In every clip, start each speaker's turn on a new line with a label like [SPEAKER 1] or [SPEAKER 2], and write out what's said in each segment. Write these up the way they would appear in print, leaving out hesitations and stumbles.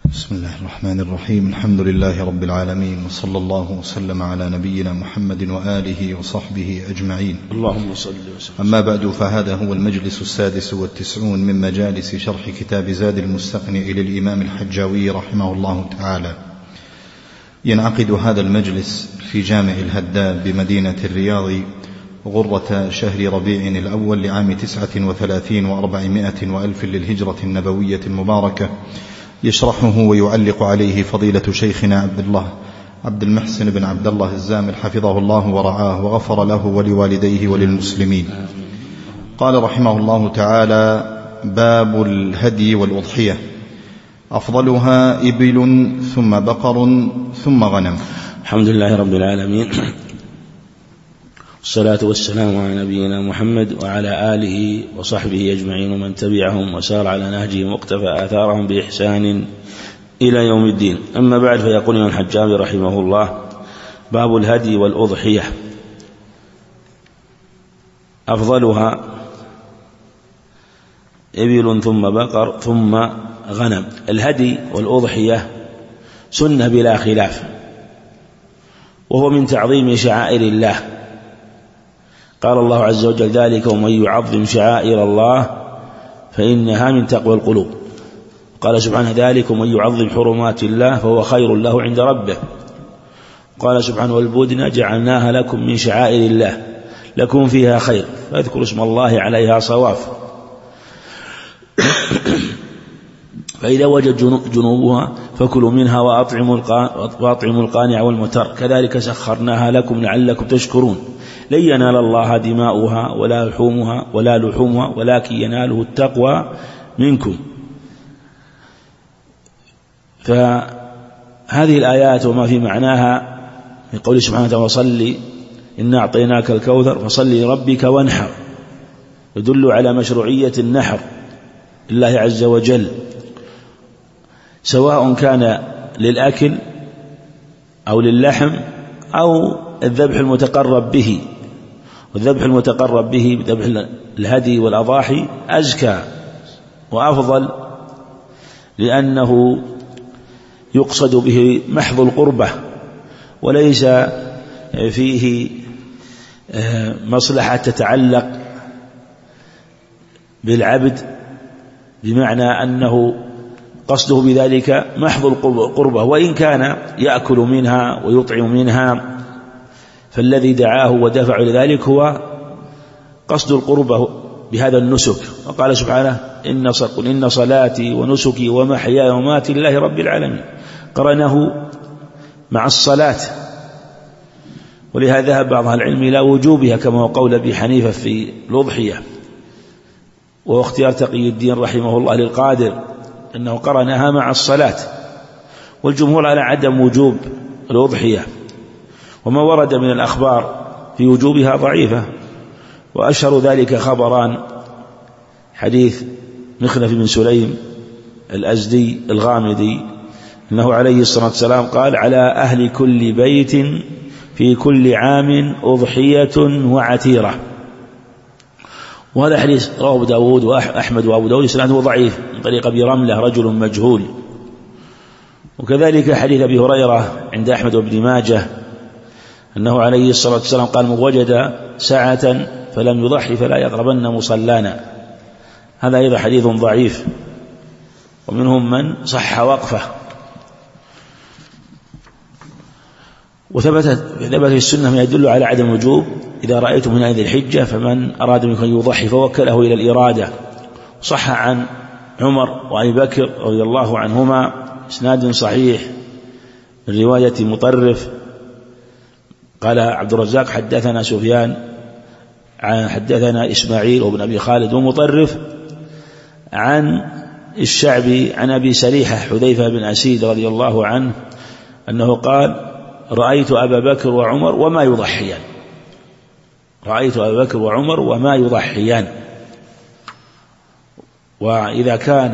[SPEAKER 1] بسم الله الرحمن الرحيم. الحمد لله رب العالمين، وصلى الله وسلم على نبينا محمد وآله وصحبه أجمعين.
[SPEAKER 2] اللهم صل وسلم.
[SPEAKER 1] أما بعد، فهذا هو المجلس 96 من مجالس شرح كتاب زاد المستقنع للإمام الحجاوي رحمه الله تعالى. ينعقد هذا المجلس في جامع الهداب بمدينة الرياض غرة شهر ربيع الأول لعام 39 و400 وألف للهجرة النبوية المباركة. يشرحه ويعلق عليه فضيلة شيخنا عبد المحسن بن عبد الله الزامل حفظه الله ورعاه وغفر له ولوالديه وللمسلمين. قال رحمه الله تعالى: باب الهدي والأضحية. أفضلها إبل ثم بقر ثم غنم.
[SPEAKER 2] الحمد لله رب العالمين، والصلاة والسلام على نبينا محمد وعلى آله وصحبه أجمعين ومن تبعهم وسار على نهجهم واقتفى آثارهم بإحسان إلى يوم الدين. أما بعد، فيقول الإمام الحجاوي رحمه الله: باب الهدي والأضحية. أفضلها إبل ثم بقر ثم غنم. الهدي والأضحية سنة بلا خلاف، وهو من تعظيم شعائر الله. قال الله عز وجل: ذلك ومن يعظم شعائر الله فإنها من تقوى القلوب. قال سبحانه: ذلك ومن يعظم حرمات الله فهو خير له عند ربه. قال سبحانه: والبدن جعلناها لكم من شعائر الله لكم فيها خير فاذكروا اسم الله عليها صواف. فإذا وجد جنوبها فكلوا منها وأطعموا القانع والمتر كذلك سخرناها لكم لعلكم تشكرون. لن ينال الله دماؤها ولا لحومها ولكن يناله التقوى منكم. فهذه الآيات وما في معناها من قوله سبحانه وتعالى: وصلي إنا أعطيناك الكوثر فصلي لربك وانحر، يدل على مشروعية النحر لله عز وجل، سواء كان للأكل أو للحم أو الذبح المتقرب به. والذبح المتقرب به ذبح الهدي والأضاحي أزكى وأفضل، لأنه يقصد به محض القربة وليس فيه مصلحة تتعلق بالعبد، بمعنى أنه قصده بذلك محض القربة، وإن كان يأكل منها ويطعم منها، فالذي دعاه ودفع لذلك هو قصد القربة بهذا النسك. وقال سبحانه: قل إن صلاتي ونسكي ومحياي ومماتي لله رب العالمين. قرنه مع الصلاة، ولهذا ذهب بعض العلم إلى وجوبها كما هو قول أبي حنيفة في الأضحية، وهو اختيار تقي الدين رحمه الله للقادر أنه قرنها مع الصلاة. والجمهور على عدم وجوب الأضحية، وما ورد من الأخبار في وجوبها ضعيفة، وأشهر ذلك خبران: حديث مخنف بن سليم الأزدي الغامدي أنه عليه الصلاة والسلام قال: على أهل كل بيت في كل عام أضحية وعتيرة. وهذا حديث رواه أبو داود وأحمد وأبو داود إسناده ضعيف من طريق أبي رملة رجل مجهول. وكذلك حديث أبي هريرة عند أحمد وابن ماجه أنه عليه الصلاة والسلام قال: من وجد ساعة فلم يضحي فلا يقربن مصلانا. هذا أيضا حديث ضعيف، ومنهم من صح وقفه. وثبت في السنة ما يدل على عدم الوجوب: إذا رأيتم من هذه الحجة فمن أراد منكم أن يضحي فوكله إلى الإرادة. صح عن عمر وأبي بكر رضي الله عنهما إسناد صحيح من رواية مطرف قال عبد الرزاق: حدثنا سفيان حدثنا إسماعيل وابن أبي خالد ومطرف عن الشعبي عن أبي سريحة حذيفة بن أسيد رضي الله عنه أنه قال: رأيت أبا بكر وعمر وما يضحيان. رأيت أبا بكر وعمر وما يضحيان. وإذا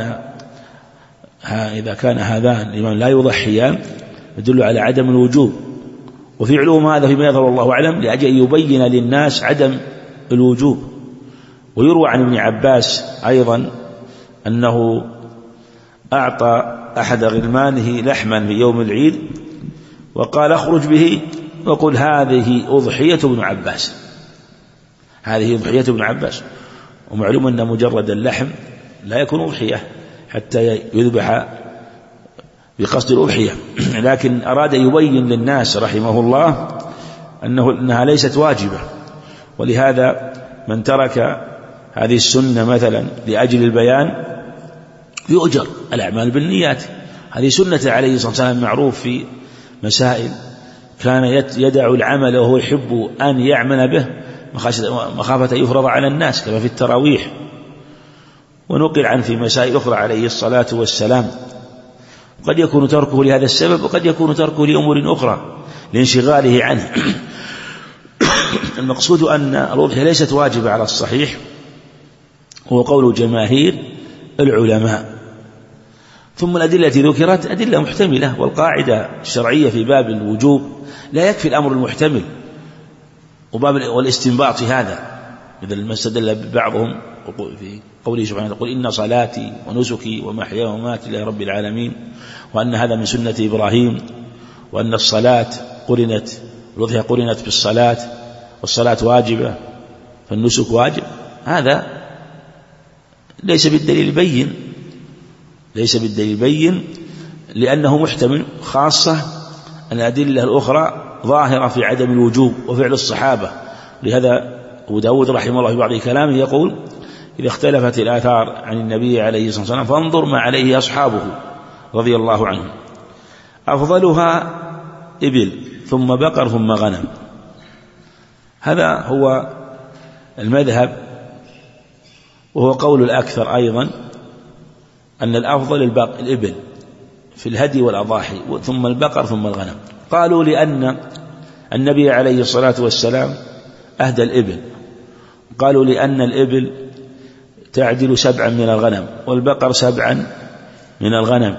[SPEAKER 2] كان هذان لمن لا يضحيان يدل على عدم الوجوب. وفي علوم هذا فيما يظهر الله أعلم لأجل أن يبين للناس عدم الوجوب. ويروى عن ابن عباس أيضا أنه أعطى أحد غلمانه لحما في يوم العيد وقال اخرج به وقل هذه أضحية ابن عباس، هذه أضحية ابن عباس. ومعلوم أن مجرد اللحم لا يكون أضحية حتى يذبح بقصد الأضحية، لكن أراد يبين للناس رحمه الله أنها ليست واجبة. ولهذا من ترك هذه السنة مثلا لأجل البيان يؤجر. الأعمال بالنيات، هذه سنة عليه الصلاة والسلام معروف في مسائل، كان يدع العمل وهو يحب أن يعمل به مخافة يفرض على الناس كما في التراويح. ونقل عن في مسائل أخرى عليه الصلاة والسلام. قد يكون تركه لهذا السبب وقد يكون تركه لأمور أخرى لانشغاله عنه. المقصود أن الأضحية ليست واجبة على الصحيح، هو قول جماهير العلماء. ثم الأدلة التي ذكرت أدلة محتملة، والقاعدة الشرعية في باب الوجوب لا يكفي الأمر المحتمل، وباب والاستنباط في هذا مثل ما استدل بعضهم في قوله سبحانه قل إن صلاتي ونسكي ومحياي ومماتي لله رب العالمين، وأن هذا من سنة إبراهيم، وأن الصلاة قرنت الأضحية قرنت بالصلاة، والصلاة واجبة فالنسك واجب. هذا ليس بالدليل بين، ليس بالدليل بين لأنه محتمل، خاصة الأدلة الأخرى ظاهرة في عدم الوجوب وفعل الصحابة. لهذا أبو داود رحمه الله في بعض كلامه يقول إذا اختلفت الآثار عن النبي عليه الصلاة والسلام فانظر ما عليه أصحابه رضي الله عنهم، أفضلها إبل ثم بقر ثم غنم. هذا هو المذهب، وهو قول الأكثر أيضا أن الأفضل الإبل في الهدي والأضاحي، ثم البقر ثم الغنم. قالوا لأن النبي عليه الصلاة والسلام أهدى الإبل، قالوا لأن الإبل تعدل 7 من الغنم والبقر 7 من الغنم،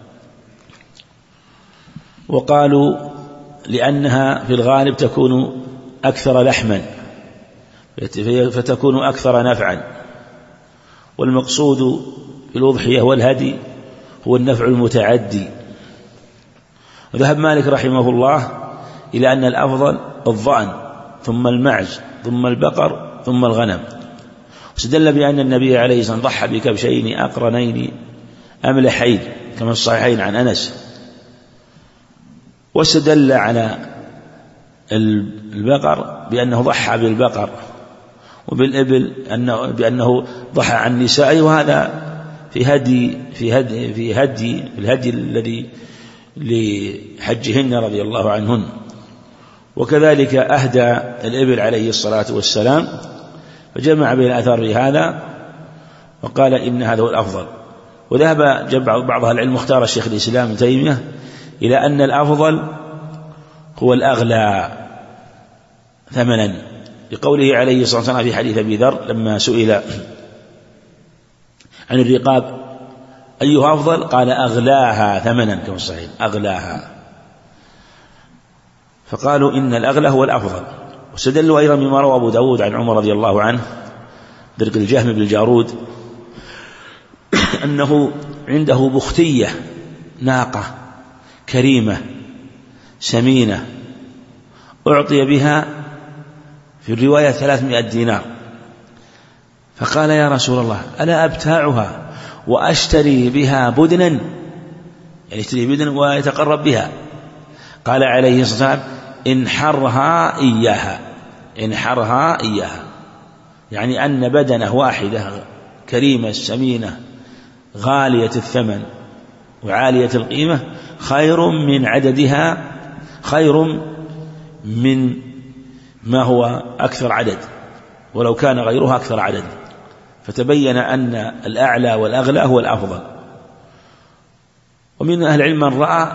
[SPEAKER 2] وقالوا لأنها في الغالب تكون أكثر لحما فتكون أكثر نفعا، والمقصود في الأضحية والهدي هو النفع المتعدي. وذهب مالك رحمه الله إلى أن الأفضل الضأن ثم المعز ثم البقر ثم الغنم، واستدل بأن النبي عليه الصلاة والسلام ضحى بكبشين أقرنين أملحين كما في الصحيحين عن أنس، واستدل على البقر بأنه ضحى بالبقر، وبالإبل بأنه ضحى عن نسائه، وهذا في الهدي الذي لحجهن رضي الله عنهن. وكذلك أهدى الإبل عليه الصلاة والسلام، فجمع بين الآثار في هذا وقال إن هذا هو الأفضل. وذهب بعض أهل العلم مختار الشيخ الإسلام ابن تيمية إلى أن الأفضل هو الأغلى ثمنا، لقوله عليه الصلاة والسلام في حديث أبي ذر لما سئل عن الرقاب أيها أفضل قال أغلاها ثمنا كما الصحيح أغلاها، فقالوا إن الأغلى هو الأفضل. واستدلوا أيضا بما روى أبو داود عن عمر رضي الله عنه درق الجهم بالجارود أنه عنده بختية ناقة كريمة سمينة أعطي بها في الرواية 300 دينار، فقال يا رسول الله ألا أبتاعها وأشتري بها بدنا، يعني يشتري بدنا ويتقرب بها؟ قال عليه الصلاة والسلام انحرها إياها، يعني أن بدنة واحدة كريمة سمينة غالية الثمن وعالية القيمة خير من عددها، خير من ما هو أكثر عدد ولو كان غيرها أكثر عدد. فتبين أن الأعلى والأغلى هو الأفضل. ومن أهل العلم من رأى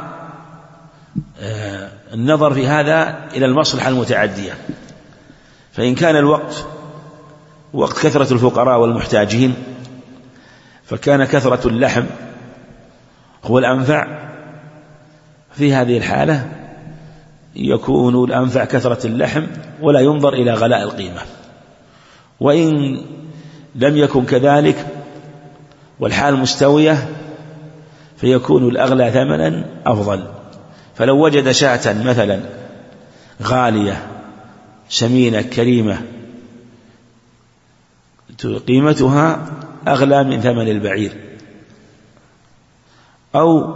[SPEAKER 2] النظر في هذا إلى المصلحة المتعدية، فإن كان الوقت وقت كثرة الفقراء والمحتاجين فكان كثرة اللحم هو الأنفع، في هذه الحالة يكون الأنفع كثرة اللحم ولا ينظر إلى غلاء القيمة. وإن لم يكن كذلك والحال مستوية فيكون الأغلى ثمنا أفضل. فلو وجد شاة مثلا غالية سمينة كريمة قيمتها أغلى من ثمن البعير، أو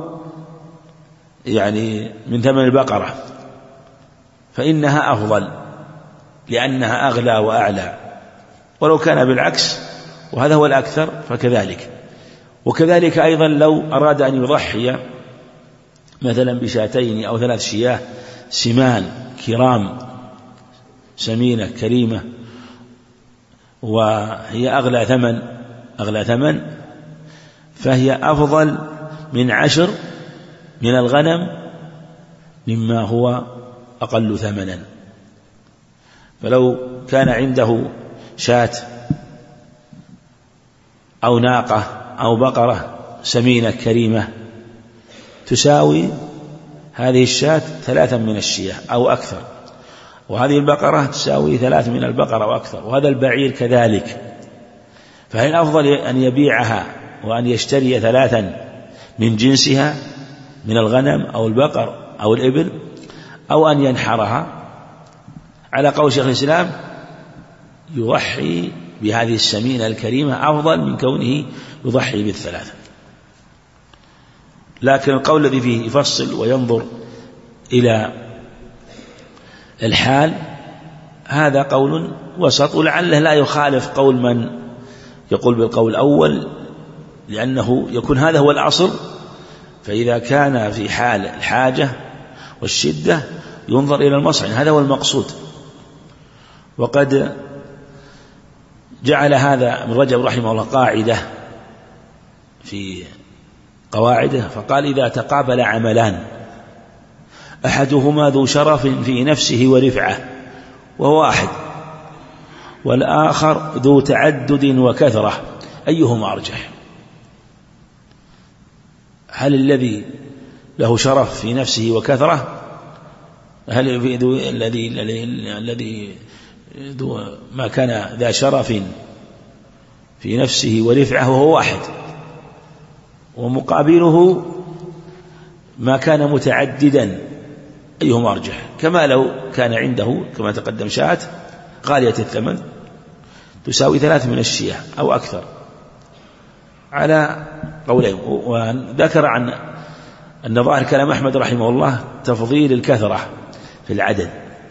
[SPEAKER 2] يعني من ثمن البقرة، فإنها أفضل لأنها أغلى وأعلى. ولو كان بالعكس وهذا هو الأكثر فكذلك. وكذلك أيضا لو أراد أن يضحي مثلا بشاتين أو 3 شياه سمان كرام سمينة كريمة وهي أغلى ثمن فهي أفضل من 10 من الغنم مما هو أقل ثمنا. فلو كان عنده شاة أو ناقة أو بقرة سمينة كريمة تساوي هذه الشاة 3 من الشياه أو أكثر، وهذه البقرة تساوي 3 من البقرة وأكثر، وهذا البعير كذلك، فهي الأفضل أن يبيعها وأن يشتري 3 من جنسها من الغنم أو البقر أو الإبل، أو أن ينحرها. على قول شيخ الإسلام يضحي بهذه السمينة الكريمة أفضل من كونه يضحي بال3. لكن القول الذي فيه يفصل وينظر إلى الحال هذا قول وسط، ولعله لا يخالف قول من يقول بالقول الأول، لأنه يكون هذا هو الأصل. فإذا كان في حال الحاجة والشدة ينظر إلى المصلحة، هذا هو المقصود. وقد جعل هذا ابن رجب رحمه الله قاعدة في قواعده، فقال: إذا تقابل عملان أحدهما ذو شرف في نفسه ورفعة وهو واحد، والآخر ذو تعدد وكثرة، أيهما أرجح؟ هل الذي له شرف في نفسه وكثرة، هل الذي ما كان ذا شرف في نفسه ورفعة وهو واحد، ومقابله ما كان متعددا، أيهما أرجح؟ كما لو كان عنده كما تقدم شاة غالية الثمن تساوي 3 من الشياه أو أكثر، على قولين. وذكر عن أن ظاهر كلام أحمد رحمه الله تفضيل الكثرة في العدد،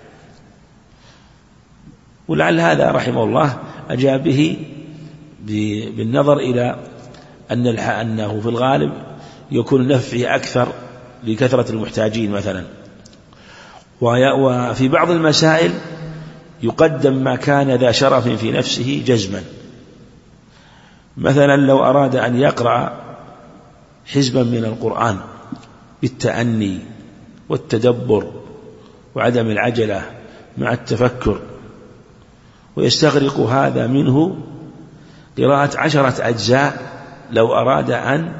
[SPEAKER 2] ولعل هذا رحمه الله أجاب به بالنظر إلى أنه في الغالب يكون النفع أكثر لكثرة المحتاجين مثلا. وفي بعض المسائل يقدم ما كان ذا شرف في نفسه جزما. مثلا لو أراد أن يقرأ حزبا من القرآن بالتأني والتدبر وعدم العجلة مع التفكر، ويستغرق هذا منه قراءة 10 أجزاء لو أراد أن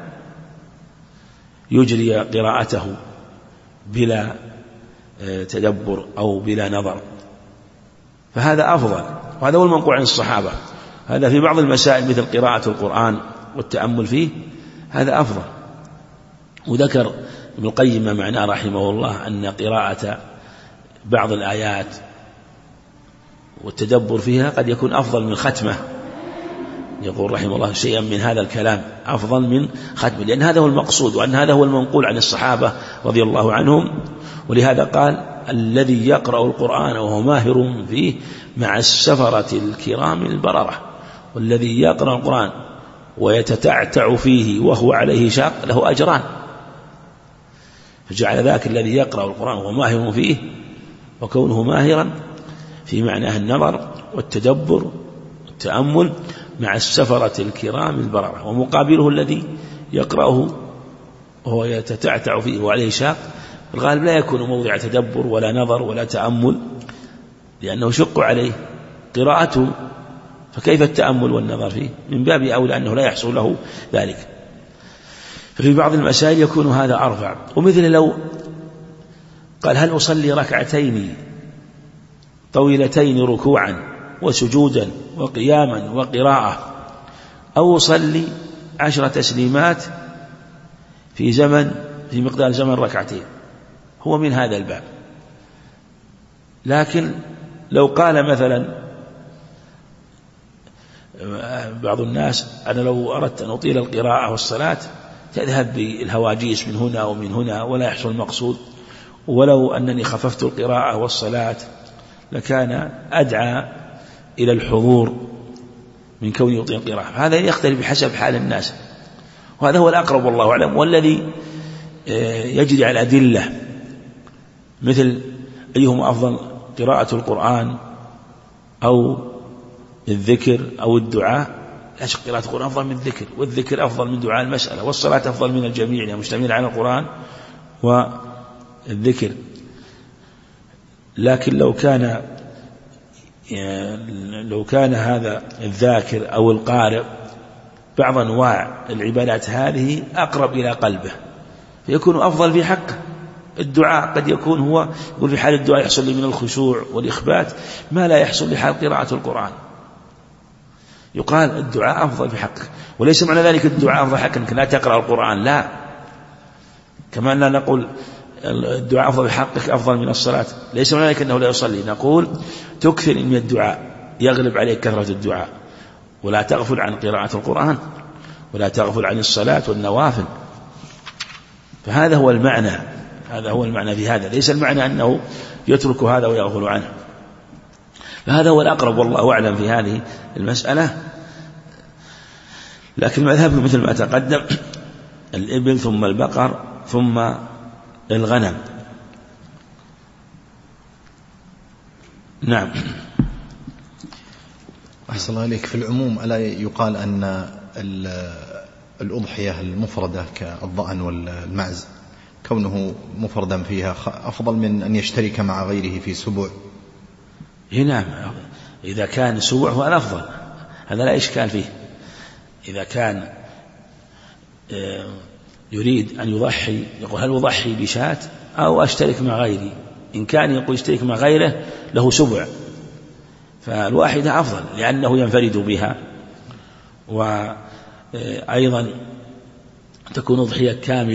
[SPEAKER 2] يجري قراءته بلا تدبر أو بلا نظر، فهذا أفضل، وهذا هو المنقول عن الصحابة. هذا في بعض المسائل مثل قراءة القرآن والتأمل فيه هذا أفضل. وذكر ابن القيم ما معناه رحمه الله أن قراءة بعض الآيات والتدبر فيها قد يكون أفضل من ختمة، يقول رحمه الله شيئا من هذا الكلام أفضل من ختمة، لأن هذا هو المقصود، وأن هذا هو المنقول عن الصحابة رضي الله عنهم. ولهذا قال: الذي يقرأ القرآن وهو ماهر فيه مع السفرة الكرام البررة، والذي يقرأ القرآن ويتتعتع فيه وهو عليه شاق له أجران. فجعل ذاك الذي يقرأ القرآن وهو ماهر فيه، وكونه ماهرا في معناه النظر والتدبر والتأمل مع السفرة الكرام البررة، ومقابله الذي يقرأه وهو يتتعتع فيه وعليه شاق الغالب لا يكون موضع تدبر ولا نظر ولا تأمل، لأنه شق عليه قراءته، فكيف التأمل والنظر فيه؟ من باب أولى أنه لا يحصل له ذلك. ففي بعض المسائل يكون هذا أرفع. ومثل لو قال: هل أصلي ركعتين طويلتين ركوعا وسجودا وقياما وقراءة، أو أصلي 10 تسليمات في مقدار زمن ركعتين، هو من هذا الباب. لكن لو قال مثلا بعض الناس أنا لو أردت أن أطيل القراءة والصلاة تذهب بالهواجيس من هنا ومن هنا ولا يحصل المقصود، ولو أنني خففت القراءة والصلاة لكان أدعى إلى الحضور من كون يطيل القراءة. هذا يختلف بحسب حال الناس، وهذا هو الأقرب والله أعلم. والذي يجري على الأدلة مثل أيهما أفضل قراءة القرآن أو الذكر أو الدعاء، لا شك قراءة القرآن أفضل من الذكر، والذكر أفضل من دعاء المسألة، والصلاة أفضل من الجميع يعني مشتمل على القرآن والذكر. لكن لو كان هذا الذاكر أو القارئ بعض أنواع العبادات هذه أقرب إلى قلبه فيكون أفضل في حقه. الدعاء قد يكون هو يقول في حال الدعاء يحصل لي من الخشوع والإخبات ما لا يحصل لحال قراءة القرآن، يقال الدعاء أفضل في حقك. وليس معنى ذلك الدعاء أفضل حقك أنك لا تقرأ القرآن، لا، كما أننا نقول الدعاء أفضل في حقك أفضل من الصلاة، ليس معنى ذلك أنه لا يصلي، نقول تكثر من الدعاء يغلب عليك كثرة الدعاء، ولا تغفل عن قراءة القرآن، ولا تغفل عن الصلاة والنوافل. فهذا هو المعنى، هذا هو المعنى في هذا، ليس المعنى أنه يترك هذا ويغفل عنه. فهذا هو الأقرب والله أعلم في هذه المسألة. لكن المذهب مثل ما تقدم الإبل ثم البقر ثم الغنم. نعم.
[SPEAKER 1] أحسن الله عليك. في العموم ألا يقال أن الأضحية المفردة كالضأن والمعز كونه مفردا فيها أفضل من أن يشترك مع غيره في سبوع؟
[SPEAKER 2] نعم، إذا كان سبوع هو الأفضل، هذا لا إشكال فيه. إذا كان يريد أن يضحي يقول هل أضحي بشاة أو أشترك مع غيري؟ إن كان يقول اشترك مع غيره له سبع، فالواحدة أفضل لأنه ينفرد بها، وأيضا تكون أضحية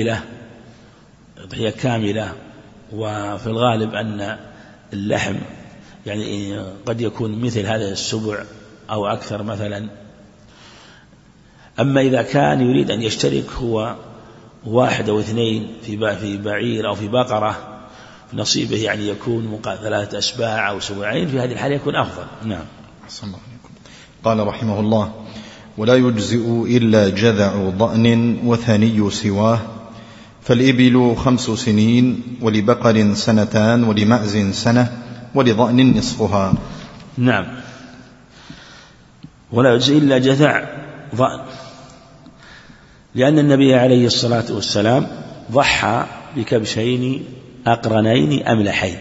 [SPEAKER 2] كاملة. وفي الغالب أن اللحم يعني قد يكون مثل هذا السبع أو أكثر مثلا. أما إذا كان يريد أن يشترك هو واحد أو اثنين في بعير أو في بقرة في نصيبه يعني يكون 3 أسباع أو سبعين، في هذه الحالة يكون أفضل. نعم.
[SPEAKER 1] قال رحمه الله: ولا يجزئ إلا جذع ضأن وثني سواه، فالإبل 5 سنين، ولبقر 2 سنتان، ولمعز 1 سنة، ولضأن نصفها.
[SPEAKER 2] نعم. ولا يجزئ إلا جذع ضأن، لأن النبي عليه الصلاة والسلام ضحى بكبشين أقرنين أملحين،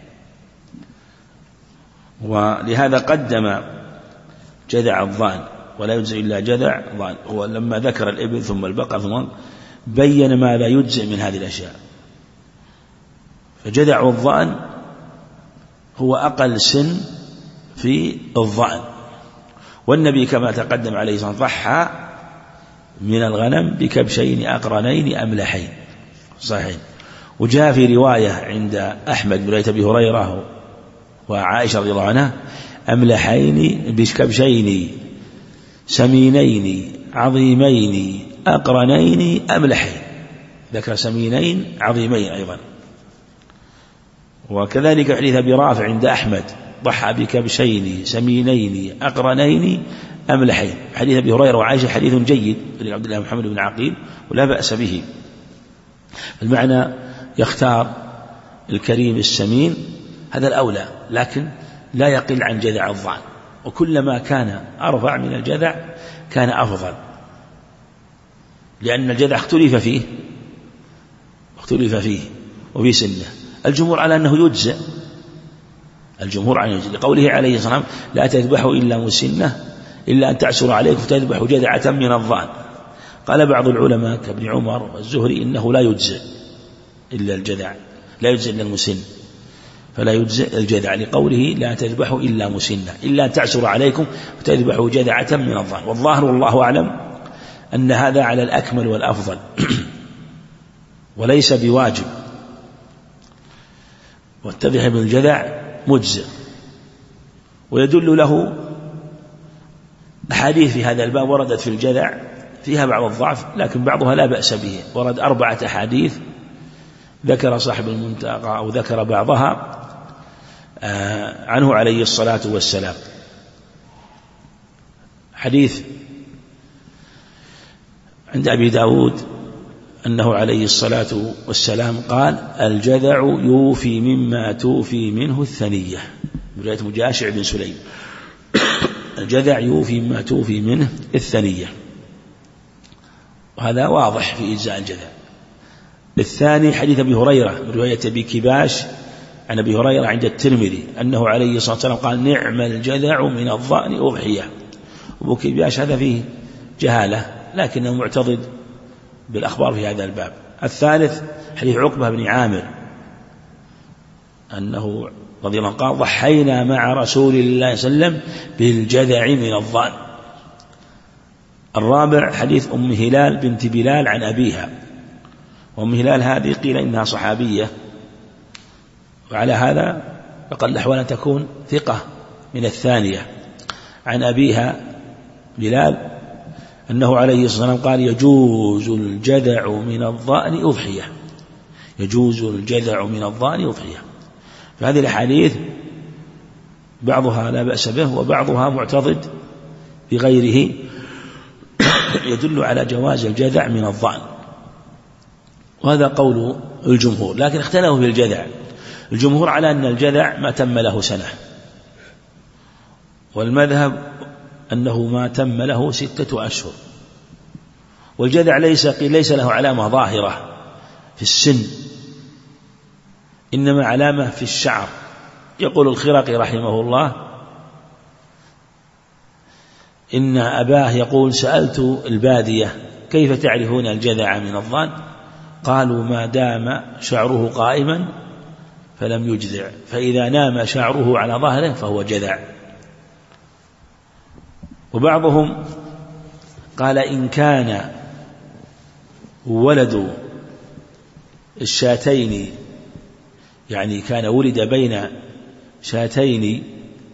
[SPEAKER 2] ولهذا قدم جذع الضأن. ولا يجزئ إلا جذع ضأن، هو لما ذكر الإبل ثم البقر ثم بين ما لا يجزئ من هذه الأشياء. فجذع الضأن هو أقل سن في الضأن، والنبي كما تقدم عليه الصلاة والسلام ضحى من الغنم بكبشين أقرنين أملحين صحيح. وجاء في رواية عند أحمد من رواية أبي هريرة وعائشة رضي الله عنها أملحين بكبشين سمينين عظيمين أقرنين أملحين، ذكر سمينين عظيمين أيضا. وكذلك حديث أبي رافع عند أحمد ضحى بكبشين سمينين أقرنين أملحين. حديث أبي هريرة وعائشة حديث جيد لعبد الله محمد بن عقيل ولا بأس به. المعنى يختار الكريم السمين هذا الأولى، لكن لا يقل عن جذع الضأن، وكلما كان أرفع من الجذع كان أفضل، لأن الجذع اختلف فيه وفي سنه. الجمهور على أنه يجزئ، لقوله عليه الصلاة والسلام لا تذبحوا إلا مسنة إلا أن تعسر عليكم فتذبحوا جذعة من الضأن. قال بعض العلماء كابن عمر والزهري إنه لا يجزئ إلا الجذع، لا يجزئ إلا المسن، فلا يجزئ الجذع لقوله لا تذبحوا إلا مسنة إلا أن تعسر عليكم فتذبحوا جذعة من الضأن. والظاهر والله أعلم أن هذا على الأكمل والأفضل وليس بواجب، والتذبيح بالجذع مجزئ. ويدل له أحاديث في هذا الباب وردت في الجذع فيها بعض الضعف، لكن بعضها لا بأس به. ورد 4 أحاديث ذكر صاحب المنتقى أو ذكر بعضها عنه عليه الصلاة والسلام. حديث عند أبي داود أنه عليه الصلاة والسلام قال: الجذع يوفي مما توفي منه الثنية، رواية مجاشع بن سليم. الجذع يوفي مما توفي منه الثنية، وهذا واضح في إجزاء الجذع. الثاني حديث أبي هريرة من رواية أبي كباش عن أبي هريرة عند الترمذي أنه عليه الصلاة والسلام قال: نعم الجذع من الضأن أضحية. أبو كباش هذا فيه جهالة، لكنه معتضد بالأخبار في هذا الباب. الثالث حديث عقبة بن عامر أنه رضي الله عنه قال: ضحينا مع رسول الله صلى الله عليه وسلم بالجذع من الضأن. الرابع حديث أم هلال بنت بلال عن أبيها، وأم هلال هذه قيل إنها صحابية، وعلى هذا فقد الأحوال أن تكون ثقة من الثانية. عن أبيها بلال أنه عليه الصلاة والسلام قال: يجوز الجذع من الضأن أضحية، يجوز الجذع من الضأن أضحية. فهذه الأحاديث بعضها لا بأس به وبعضها معتضد بغيره يدل على جواز الجذع من الضأن، وهذا قول الجمهور. لكن اختلفوا في الجذع. الجمهور على أن الجذع ما تم له سنة، والمذهب أنه ما تم له 6 أشهر. والجذع ليس له علامة ظاهرة في السن، إنما علامة في الشعر. يقول الخرقي رحمه الله إن أباه يقول: سألت البادية كيف تعرفون الجذع من الضأن؟ قالوا: ما دام شعره قائما فلم يجذع، فإذا نام شعره على ظهره فهو جذع. وبعضهم قال: إن كان ولد الشاتين، يعني كان ولد بين شاتين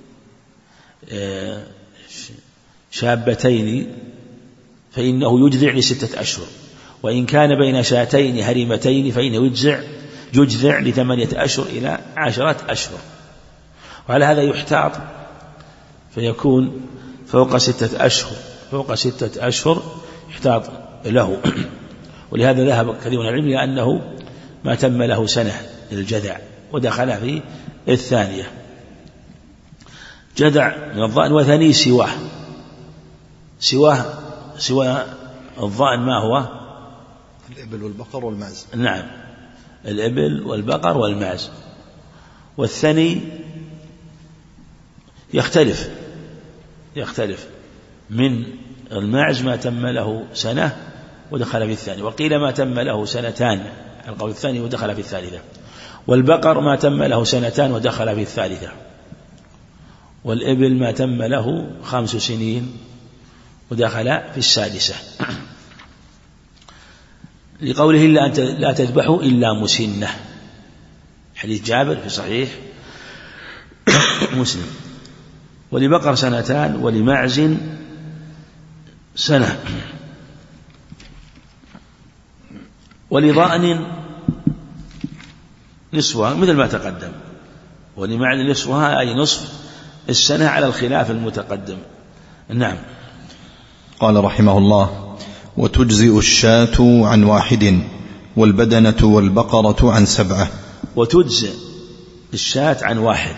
[SPEAKER 2] شابتين فإنه يجذع ل6 أشهر، وإن كان بين شاتين هرمتين فإنه يجذع ل8 أشهر إلى 10 أشهر. وعلى هذا يحتاط فيكون فوق 6 أشهر يحتاط له. ولهذا ذهب كثير من العلم إلى أنه ما تم له سنة للجذع، ودخل في الثانية. جذع من الضأن وثني سواه الضأن ما هو؟
[SPEAKER 1] الإبل والبقر والمعز.
[SPEAKER 2] نعم، الإبل والبقر والمعز. والثني يختلف من المعز ما تم له سنة ودخل في الثاني، وقيل ما تم له 2 القول الثاني ودخل في الثالثة. والبقر ما تم له 2 ودخل في الثالثة. والإبل ما تم له 5 سنين ودخل في السادسة. لقوله: لا تذبحوا إلا مسنة، حديث جابر في صحيح مسلم. ولبقر 2 ولمعز 1. ولضأن نصفها مثل ما تقدم، ولمعز نصفها أي نصف السنة على الخلاف المتقدم. نعم.
[SPEAKER 1] قال رحمه الله: وتجزئ الشاة عن 1 والبدنة والبقرة عن 7.
[SPEAKER 2] وتجزئ الشاة عن 1،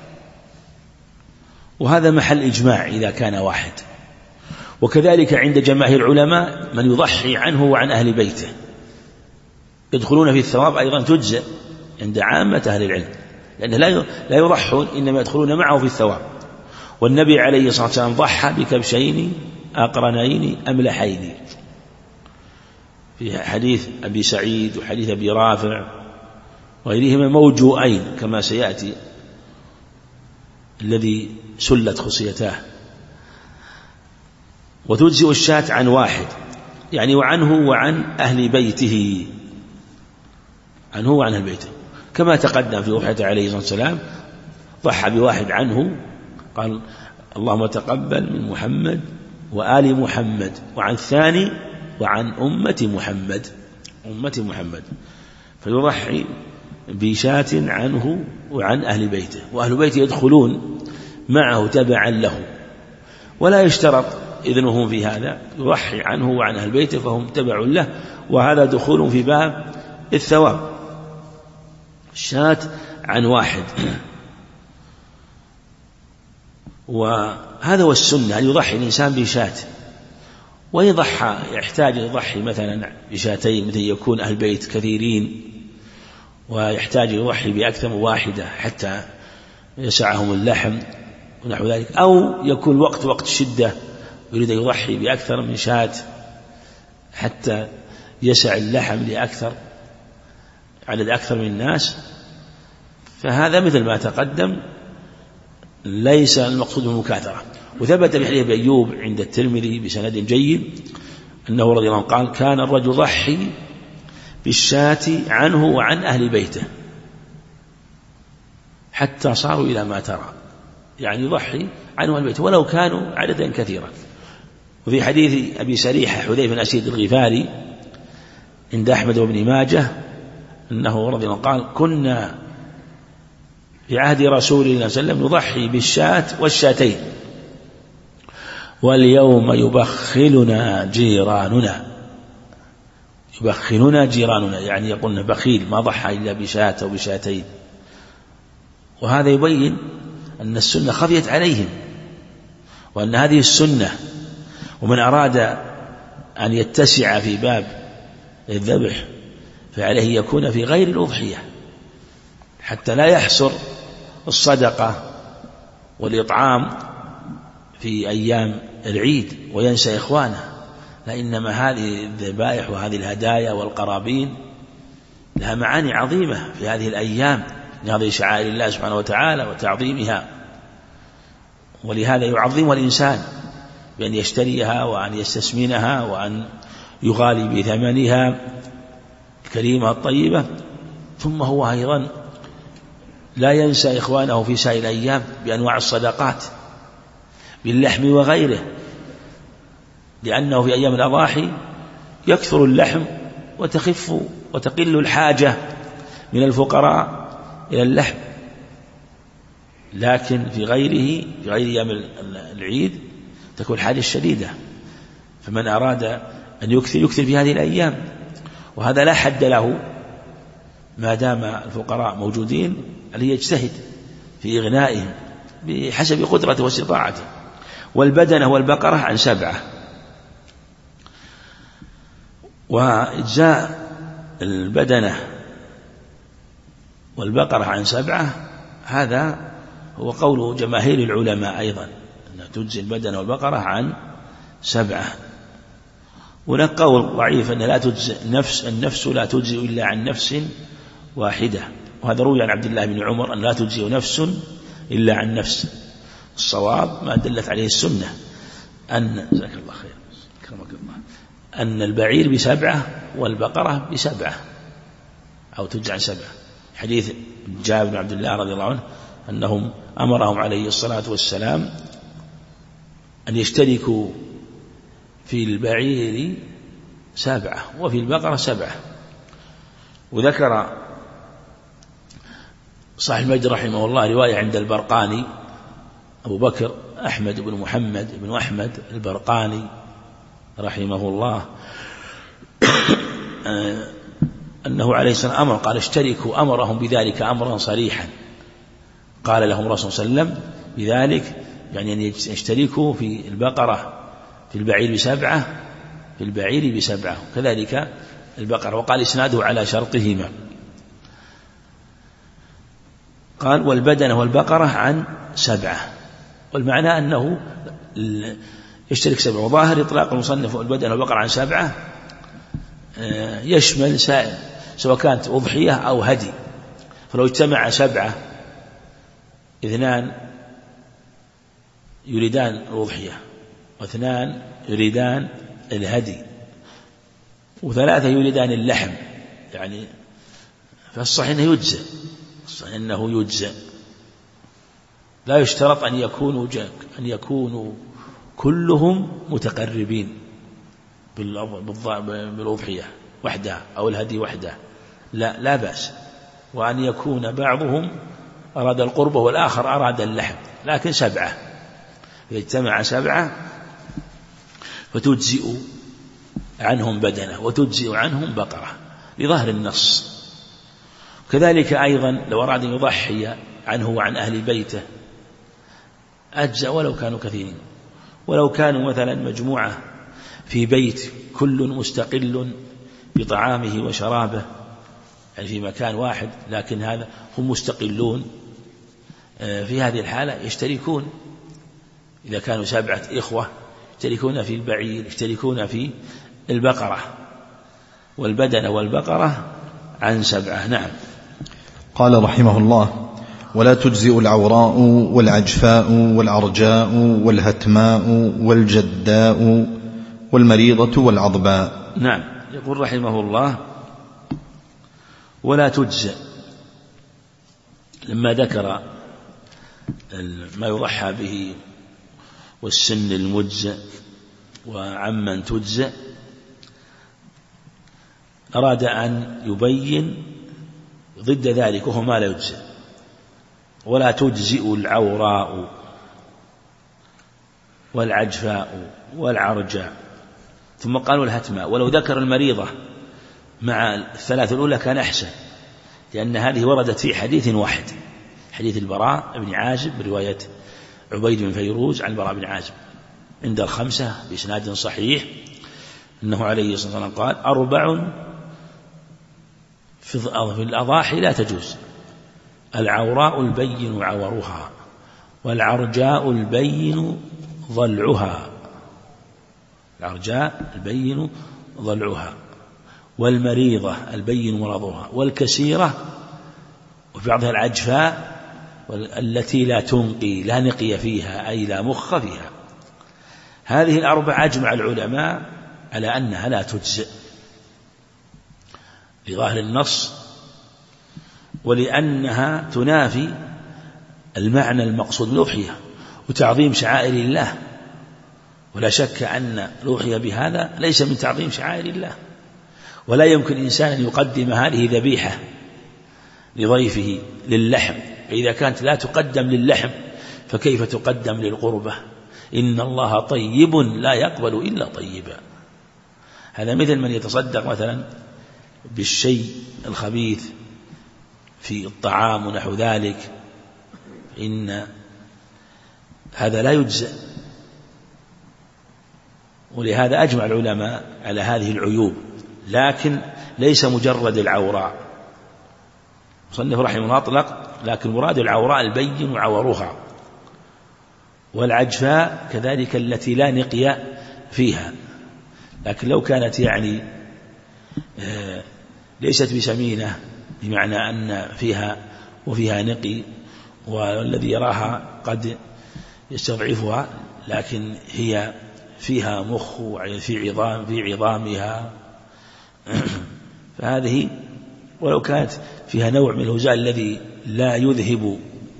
[SPEAKER 2] وهذا محل إجماع إذا كان 1. وكذلك عند جماهير العلماء من يضحي عنه وعن أهل بيته يدخلون في الثواب أيضا تجزئ عند عامة أهل العلم، لأنه لا يضحون إنما يدخلون معه في الثواب. والنبي عليه الصلاة والسلام ضحى بكبشين أقرنين أملحين في حديث أبي سعيد وحديث أبي رافع وغيرهما موجوعين كما سيأتي، الذي سلت خصيتاه. وتجزئ الشاة عن 1 يعني وعنه وعن أهل بيته، عنه وعن أهل بيته، كما تقدم في أضحيته عليه الصلاة والسلام ضحى بواحد عنه، قال اللهم تقبل من محمد وآل محمد، وعن الثاني وعن أمة محمد، فيضحي بشاة عنه وعن أهل بيته، وأهل بيته يدخلون معه تبعا له، ولا يشترط إذنهم في هذا، يضحي عنه وعن أهل بيته فهم تبع له، وهذا دخول في باب الثواب. الشاة عن واحد، وهذا هو السنة، أن يضحي الإنسان بشاة، ويضحى يحتاج يضحي مثلا بشاتين، مثل يكون أهل بيت كثيرين ويحتاج يضحي بأكثر من واحدة حتى يسعهم اللحم ونحو ذلك، أو يكون وقت شدة يريد أن يضحي بأكثر من شاة حتى يسع اللحم لأكثر عدد أكثر من الناس، فهذا مثل ما تقدم ليس المقصود بالمكاثرة. وثبت في حديث أبي أيوب عند الترمذي بسند جيد أنه رضي الله عنه قال كان الرجل يضحي بالشاة عنه وعن أهل بيته حتى صاروا إلى ما ترى، يعني يضحي عنه وعن بيته ولو كانوا عددا كثيرا. وفي حديث أبي سريحة حذيفة بن أسيد الغفاري عند أحمد وابن ماجه أنه رضي الله عنه قال كنا في عهد رسول الله صلى الله عليه وسلم نضحي بالشاة والشاتين، واليوم يبخلنا جيراننا، يعني يقولنا بخيل ما ضحى إلا بشاة أو بشاتين. وهذا يبين أن السنة خفيت عليهم، وأن هذه السنة، ومن أراد أن يتسع في باب الذبح فعليه يكون في غير الأضحية حتى لا يحصر الصدقة والإطعام في أيام العيد وينسى إخوانه، لإنما هذه الذبائح وهذه الهدايا والقرابين لها معاني عظيمة في هذه الأيام، هذه شعائر الله سبحانه وتعالى وتعظيمها، ولهذا يعظمها الإنسان بأن يشتريها وأن يستثمنها وأن يغالي بثمنها الكريمة الطيبة. ثم هو أيضا لا ينسى إخوانه في سائر الأيام بأنواع الصدقات باللحم وغيره، لأنه في أيام الأضاحي يكثر اللحم وتخف وتقل الحاجة من الفقراء إلى اللحم، لكن في غير أيام العيد تكون الحاجة الشديدة، فمن أراد أن يكثر في هذه الأيام، وهذا لا حد له ما دام الفقراء موجودين، اللي يجتهد في إغنائهم بحسب قدرته واستطاعته. والبدنة والبقرة عن 7، وإجزاء البدنة والبقرة عن 7، هذا هو قول جماهير العلماء أيضا، أن تجزي البدنة والبقرة عن 7. هناك قول ضعيف أن لا تجزي النفس لا تجزي إلا عن نفس واحدة، وهذا روي عن عبد الله بن عمر أن لا تجزي نفس إلا عن نفس. الصواب ما دلت عليه السنة أن جزاك الله خير كرمك الله أن البعير ب7 والبقرة ب7 أو تجزي عن 7. حديث جابر بن عبد الله رضي الله عنه أنهم أمرهم عليه الصلاة والسلام أن يشتركوا في البعير 7 وفي البقرة 7. وذكر صاحب المجد رحمه الله رواية عند البرقاني أبو بكر أحمد بن محمد بن أحمد البرقاني رحمه الله أنه عليه السلام أمر قال اشتركوا، أمرهم بذلك أمرا صريحا، قال لهم الرسول صلى الله عليه وسلم بذلك يعني أن يشتركوا في البقرة في البعير ب7 كذلك البقرة، وقال إسناده على شرطهما. قال والبدنة والبقرة عن 7، والمعنى أنه يشترك 7. وظاهر إطلاق المصنف والبدنة والبقرة عن 7 يشمل سائر سواء كانت أضحية أو هدي، فلو اجتمع 7 2 يريدان الأضحية و2 يريدان الهدي و3 يريدان اللحم، يعني فالصحيح أنه يجزئ لا يشترط أن يكونوا كلهم متقربين بالأضحية وحدها أو الهدي وحده، لا بأس، وأن يكون بعضهم أراد القربة والآخر أراد اللحم، لكن 7 يجتمع 7 فتجزئ عنهم بدنة وتجزئ عنهم بقرة لظهر النص. كذلك أيضا لو أراد أن يضحي عنه وعن أهل بيته أجزأ ولو كانوا كثيرين، ولو كانوا مثلا مجموعة في بيت كل مستقل بطعامه وشرابه، يعني في مكان واحد، لكن هذا هم مستقلون، في هذه الحالة يشتركون، إذا كانوا 7 إخوة يشتركون في البعير، يشتركون في البقرة، والبدنة والبقرة عن 7. نعم.
[SPEAKER 1] قال رحمه الله: ولا تجزئ العوراء والعجفاء والعرجاء والهتماء والجداء والمريضة والعضباء.
[SPEAKER 2] نعم. يقول رحمه الله: ولا تجزئ، لما ذكر ما يضحى به والسن المجزئ وعمن تجزئ أراد أن يبين ضد ذلك وهو ما لا يجزئ. ولا تجزئ العوراء والعجفاء والعرجاء، ثم قالوا الهتماء، ولو ذكر المريضة مع الثلاث الأولى كان أحسن، لأن هذه وردت في حديث واحد، حديث البراء بن عازب برواية عبيد بن فيروز عن البراء بن عازب عند الخمسة بإسناد صحيح، أنه عليه الصلاة والسلام قال: 4 في الأضاحي لا تجوز: العوراء البين عورها، والعرجاء البين ضلعها، العرجاء البين ضلعها، والمريضة البين مرضها، والكسيرة، وفي بعضها العجفاء التي لا تنقي، لا نقي فيها أي لا مخ فيها. هذه ال4 أجمع العلماء على أنها لا تجزئ لظاهر النص، ولأنها تنافي المعنى المقصود بالأضحية وتعظيم شعائر الله، ولا شك أن الأضحية بهذا ليس من تعظيم شعائر الله، ولا يمكن إنسان أن يقدم هذه ذبيحة لضيفه للحم، فإذا كانت لا تقدم للحم فكيف تقدم للقربة؟ إن الله طيب لا يقبل إلا طيبا. هذا مثل من يتصدق مثلا بالشيء الخبيث في الطعام ونحو ذلك، إن هذا لا يجزئ. ولهذا أجمع العلماء على هذه العيوب، لكن ليس مجرد العوراء، مصنف رحمه الله أطلق، لكن مراد العوراء البين عورها، والعجفاء كذلك التي لا نقي فيها، لكن لو كانت يعني ليست بسمينة بمعنى أن فيها نقي، والذي يراها قد يستضعفها، لكن هي فيها مخ في عظامها فهذه، ولو كانت فيها نوع من الهزال الذي لا يذهب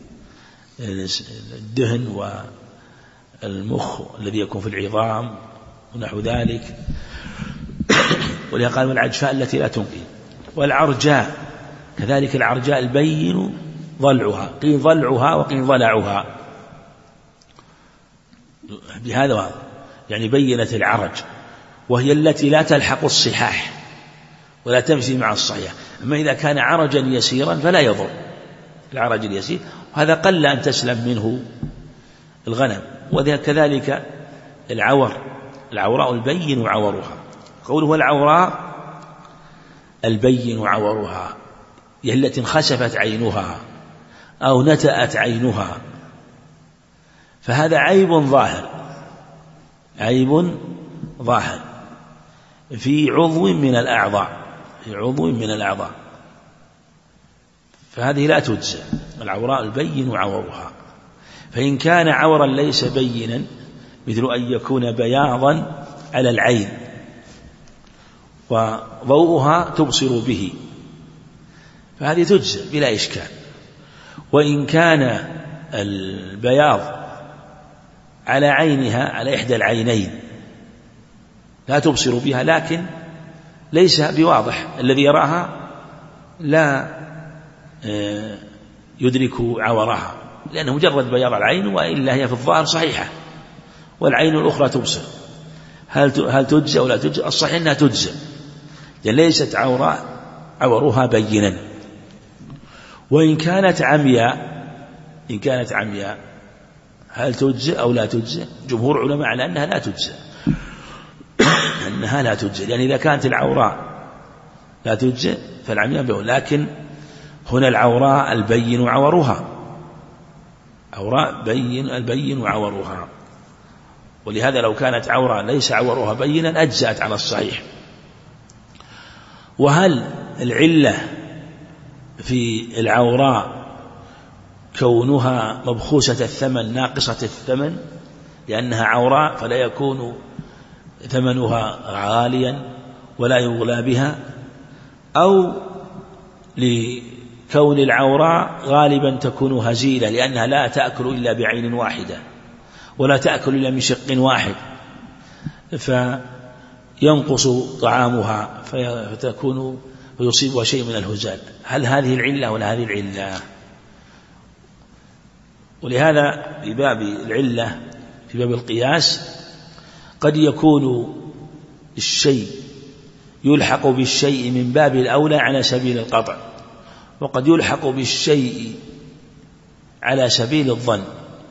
[SPEAKER 2] الدهن والمخ الذي يكون في العظام ونحو ذلك، ولهذا قال: والعجفاء التي لا تنقي. والعرجاء كذلك العرجاء البين ضلعها، قيل ضلعها وقيل ضلعها، بهذا يعني بينت العرج، وهي التي لا تلحق الصحاح ولا تمشي مع الصحيح. أما إذا كان عرجا يسيرا فلا يضر، العرج اليسير، وهذا قل أن تسلم منه الغنم. وكذلك العوراء البين عورها، قوله العوراء البين عورها هي التي انخسفت عينها أو نتأت عينها، فهذا عيب ظاهر في عضو من الأعضاء، فهذه لا تجزى. العوراء البين عورها، فإن كان عورا ليس بينا، مثل أن يكون بياضا على العين وضوءها تبصر به، فهذه تجزئ بلا إشكال. وإن كان البياض على عينها، على إحدى العينين لا تبصر بها، لكن ليس بواضح، الذي يراها لا يدرك عورها، لأنه مجرد بياض العين، وإلا هي في الظاهر صحيحة والعين الأخرى تبصر. هل تجزئ أو لا تجزئ؟ الصحيح أنها تجزئ، لأن ليست عورها بينا. وإن كانت عمياء هل تجزئ أو لا تجزئ؟ جمهور علماء على أنها لا تجزئ، أنها لا تجزئ، يعني إذا كانت العوراء لا تجزئ فالعمياء بيون. لكن هنا العوراء البين عورها، البين عورها، ولهذا لو كانت عورة ليس عورها بينا أجزأت على الصحيح. وهل العلة في العوراء كونها مبخوسة الثمن ناقصة الثمن، لأنها عوراء فلا يكون ثمنها غاليا ولا يغلى بها، أو لكون العوراء غالبا تكون هزيلة لأنها لا تأكل إلا بعين واحدة ولا تأكل إلا من شق واحد، فينقص طعامها فتكون ويصيبها شيء من الهزال؟ هل هذه العلة ولا هذه العلة؟ ولهذا في باب العلة في باب القياس قد يكون الشيء يلحق بالشيء من باب الأولى على سبيل القطع، وقد يلحق بالشيء على سبيل الظن،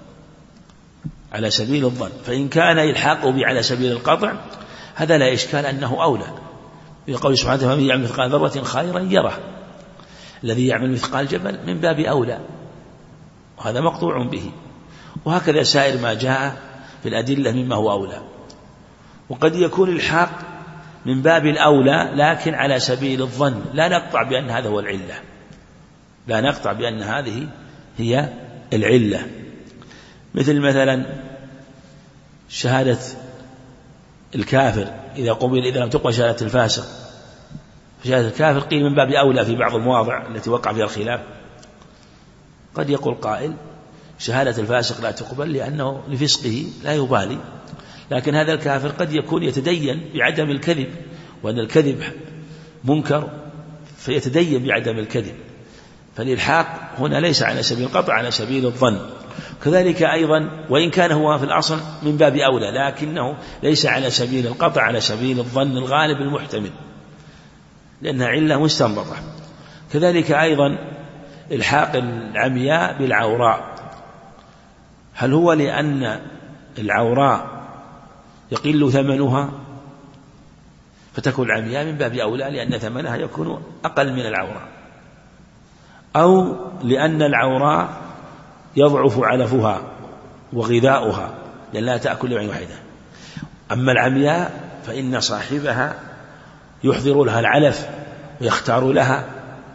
[SPEAKER 2] فإن كان يلحق به على سبيل القطع هذا لا إشكال أنه أولى، بقول سبحانه وتعالى: من يعمل مثقال ذرة خيرا يره، الذي يعمل مثقال جبل من باب أولى، وهذا مقطوع به. وهكذا سائر ما جاء في الأدلة مما هو أولى. وقد يكون الحاق من باب الأولى لكن على سبيل الظن، لا نقطع بأن هذا هو العلة، لا نقطع بأن هذه هي العلة. مثلا شهادة الكافر إذا لم تقبل شهادة الفاسق، شهادة الكافر قيل من باب أولى في بعض المواضع التي وقع فيها الخلاف. قد يقول قائل شهادة الفاسق لا تقبل لأنه لفسقه لا يبالي، لكن هذا الكافر قد يكون يتدين بعدم الكذب، وأن الكذب منكر فيتدين بعدم الكذب، فالإلحاق هنا ليس على سبيل القطع، على سبيل الظن. كذلك أيضا وإن كان هو في الأصل من باب أولى لكنه ليس على سبيل القطع، على سبيل الظن الغالب المحتمل، لأنها علة مستنبطة. كذلك أيضا إلحاق العمياء بالعوراء، هل هو لأن العوراء يقل ثمنها فتكون العمياء من باب أولى لأن ثمنها يكون أقل من العوراء، أو لأن العوراء يضعف علفها وغذاؤها لأن لا تأكل بعين واحدة، أما العمياء فإن صاحبها يحضر لها العلف ويختار لها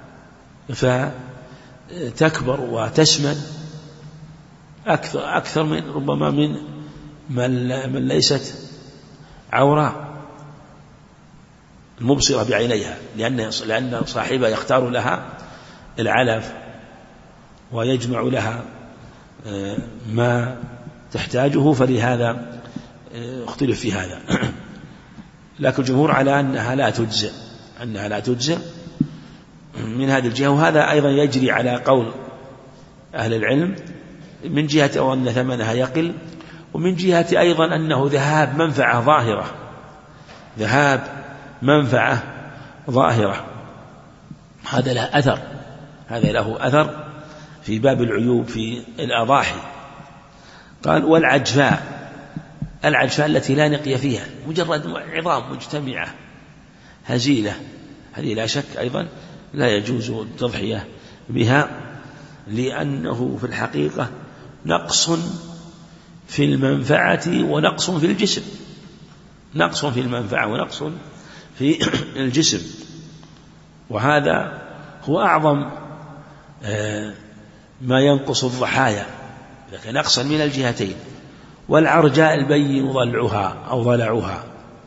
[SPEAKER 2] فتكبر وتسمن أكثر من ربما من ليست عوراء المبصرة بعينيها، لأن صاحبها يختار لها العلف ويجمع لها ما تحتاجه، فلهذا اختلف في هذا. لكن الجمهور على أنها لا تجزئ من هذه الجهة. وهذا أيضا يجري على قول أهل العلم من جهة أن ثمنها يقل، ومن جهة أيضا أنه ذهاب منفعة ظاهرة. هذا له أثر في باب العيوب في الأضاحي. قال: والعجفاء التي لا نقي فيها، مجرد عظام مجتمعة هزيلة، هذه لا شك أيضا لا يجوز التضحية بها، لأنه في الحقيقة نقص في المنفعة ونقص في الجسم، نقص في المنفعة ونقص في الجسم، وهذا هو أعظم ما ينقص الضحايا، لكن نقصا من الجهتين. والعرجاء البين ضلعها أو ضلعها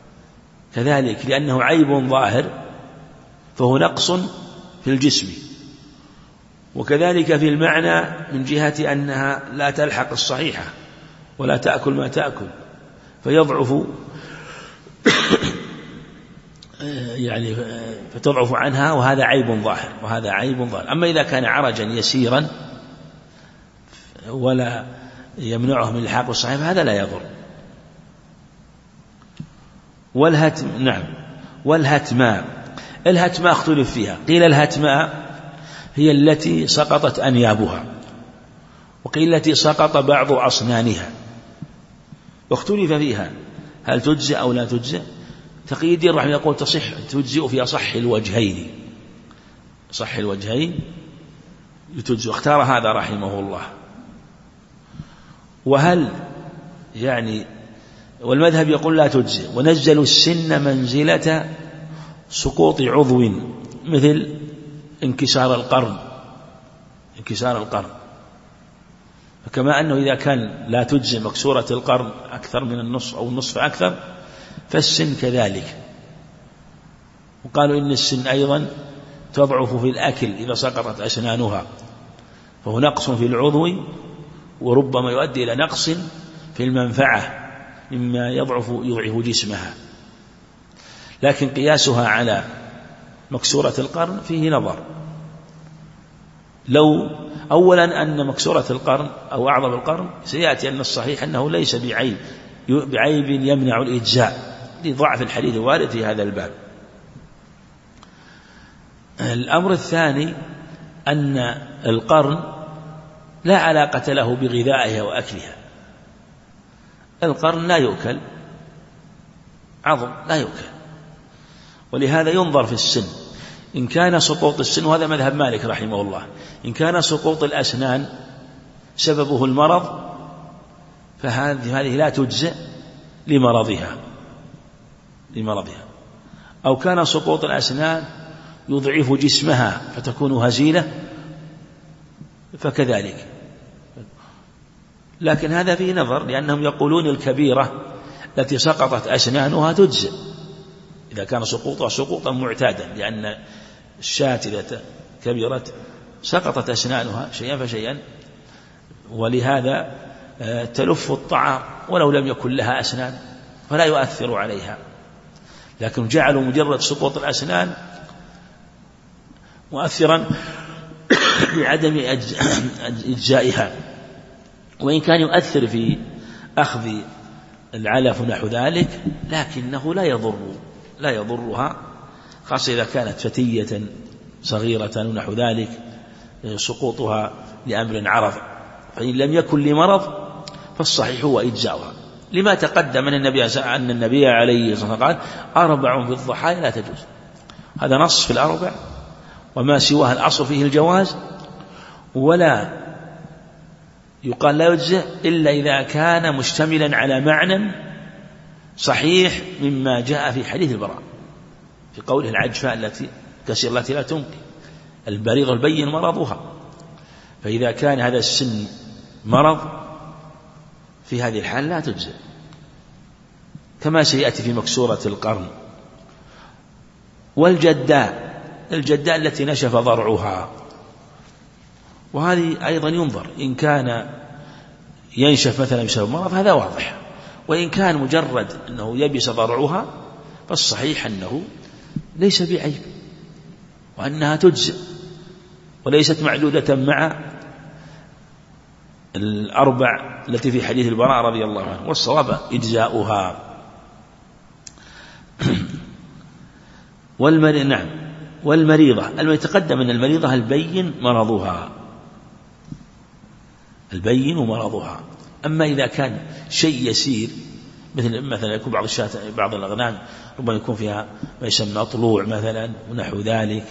[SPEAKER 2] كذلك، لأنه عيب ظاهر فهو نقص في الجسم وكذلك في المعنى من جهة أنها لا تلحق الصحيحة ولا تأكل ما تأكل فيضعف يعني فتضعف عنها، وهذا عيب ظاهر. أما إذا كان عرجا يسيرا ولا يمنعه من الحاق الصحيح هذا لا يضر. والهتماء اختلف فيها، قيل الهتماء هي التي سقطت أنيابها، وقيل التي سقط بعض أصنانها، واختلف فيها هل تجزئ أو لا تجزئ. تقي الدين رحمه يقول تجزئ في أصح الوجهين تجزئ، اختار هذا رحمه الله. والمذهب يقول لا تجزئ. ونزل السن منزلة سقوط عضو مثل انكسار القرن، فكما أنه إذا كان لا تجزئ مكسورة القرن أكثر من النصف أو النصف أكثر فالسن كذلك. وقالوا إن السن أيضا تضعف في الأكل إذا سقطت أسنانها، فهو نقص في العضو وربما يؤدي إلى نقص في المنفعة مما يضعف جسمها. لكن قياسها على مكسورة القرن فيه نظر. لو أولا أن مكسورة القرن أو أعظم القرن سيأتي أن الصحيح أنه ليس بعيب يمنع الإجزاء لضعف الحديث الوارد في هذا الباب. الأمر الثاني أن القرن لا علاقة له بغذائها وأكلها. القرن لا يؤكل، عظم لا يؤكل، ولهذا ينظر في السن. إن كان سقوط السن، وهذا مذهب مالك رحمه الله، إن كان سقوط الأسنان سببه المرض فهذه لا تجزئ لمرضها، أو كان سقوط الأسنان يضعف جسمها فتكون هزيلة فكذلك. لكن هذا فيه نظر، لأنهم يقولون الكبيرة التي سقطت أسنانها تجزئ إذا كان سقوطها سقوطا معتادا، لأن الشاة إذا كبرت سقطت أسنانها شيئا فشيئا، ولهذا تلف الطعام ولو لم يكن لها أسنان فلا يؤثر عليها. لكن جعلوا مجرد سقوط الأسنان مؤثرا بعدم إجزائها، وإن كان يؤثر في أخذ العلف ونحو ذلك لكنه لا يضرها، خاصة إذا كانت فتية صغيرة ونحو ذلك سقوطها لأمر عرض. فإن لم يكن لمرض فالصحيح هو إجزاؤها، لما تقدم أن النبي عليه الصلاة والسلام قال 4 في الضحايا لا تجوز. هذا نص في الأربع، وما سواها الأصل فيه الجواز، ولا يقال لا يجزئ إلا إذا كان مشتملا على معنى صحيح مما جاء في حديث البراء في قوله العجفاء التي لا تنقي، البريغ البين مرضها. فإذا كان هذا السن مرض في هذه الحال لا تجزئ، كما سيأتي في مكسورة القرن. والجداء التي نشف ضرعها، وهذه أيضا ينظر، إن كان ينشف مثلا بسبب مرض هذا واضح، وإن كان مجرد أنه يبس ضرعها فالصحيح أنه ليس بعيب وأنها تجزئ وليست معدودة مع الأربع التي في حديث البراء رضي الله عنه، والصواب إجزاؤها. والمريضة يتقدم أن المريضة البين مرضها. أما إذا كان شيء يسير مثلا يكون بعض الأغنام ربما يكون فيها ما يسمى طلوع مثلا ونحو ذلك،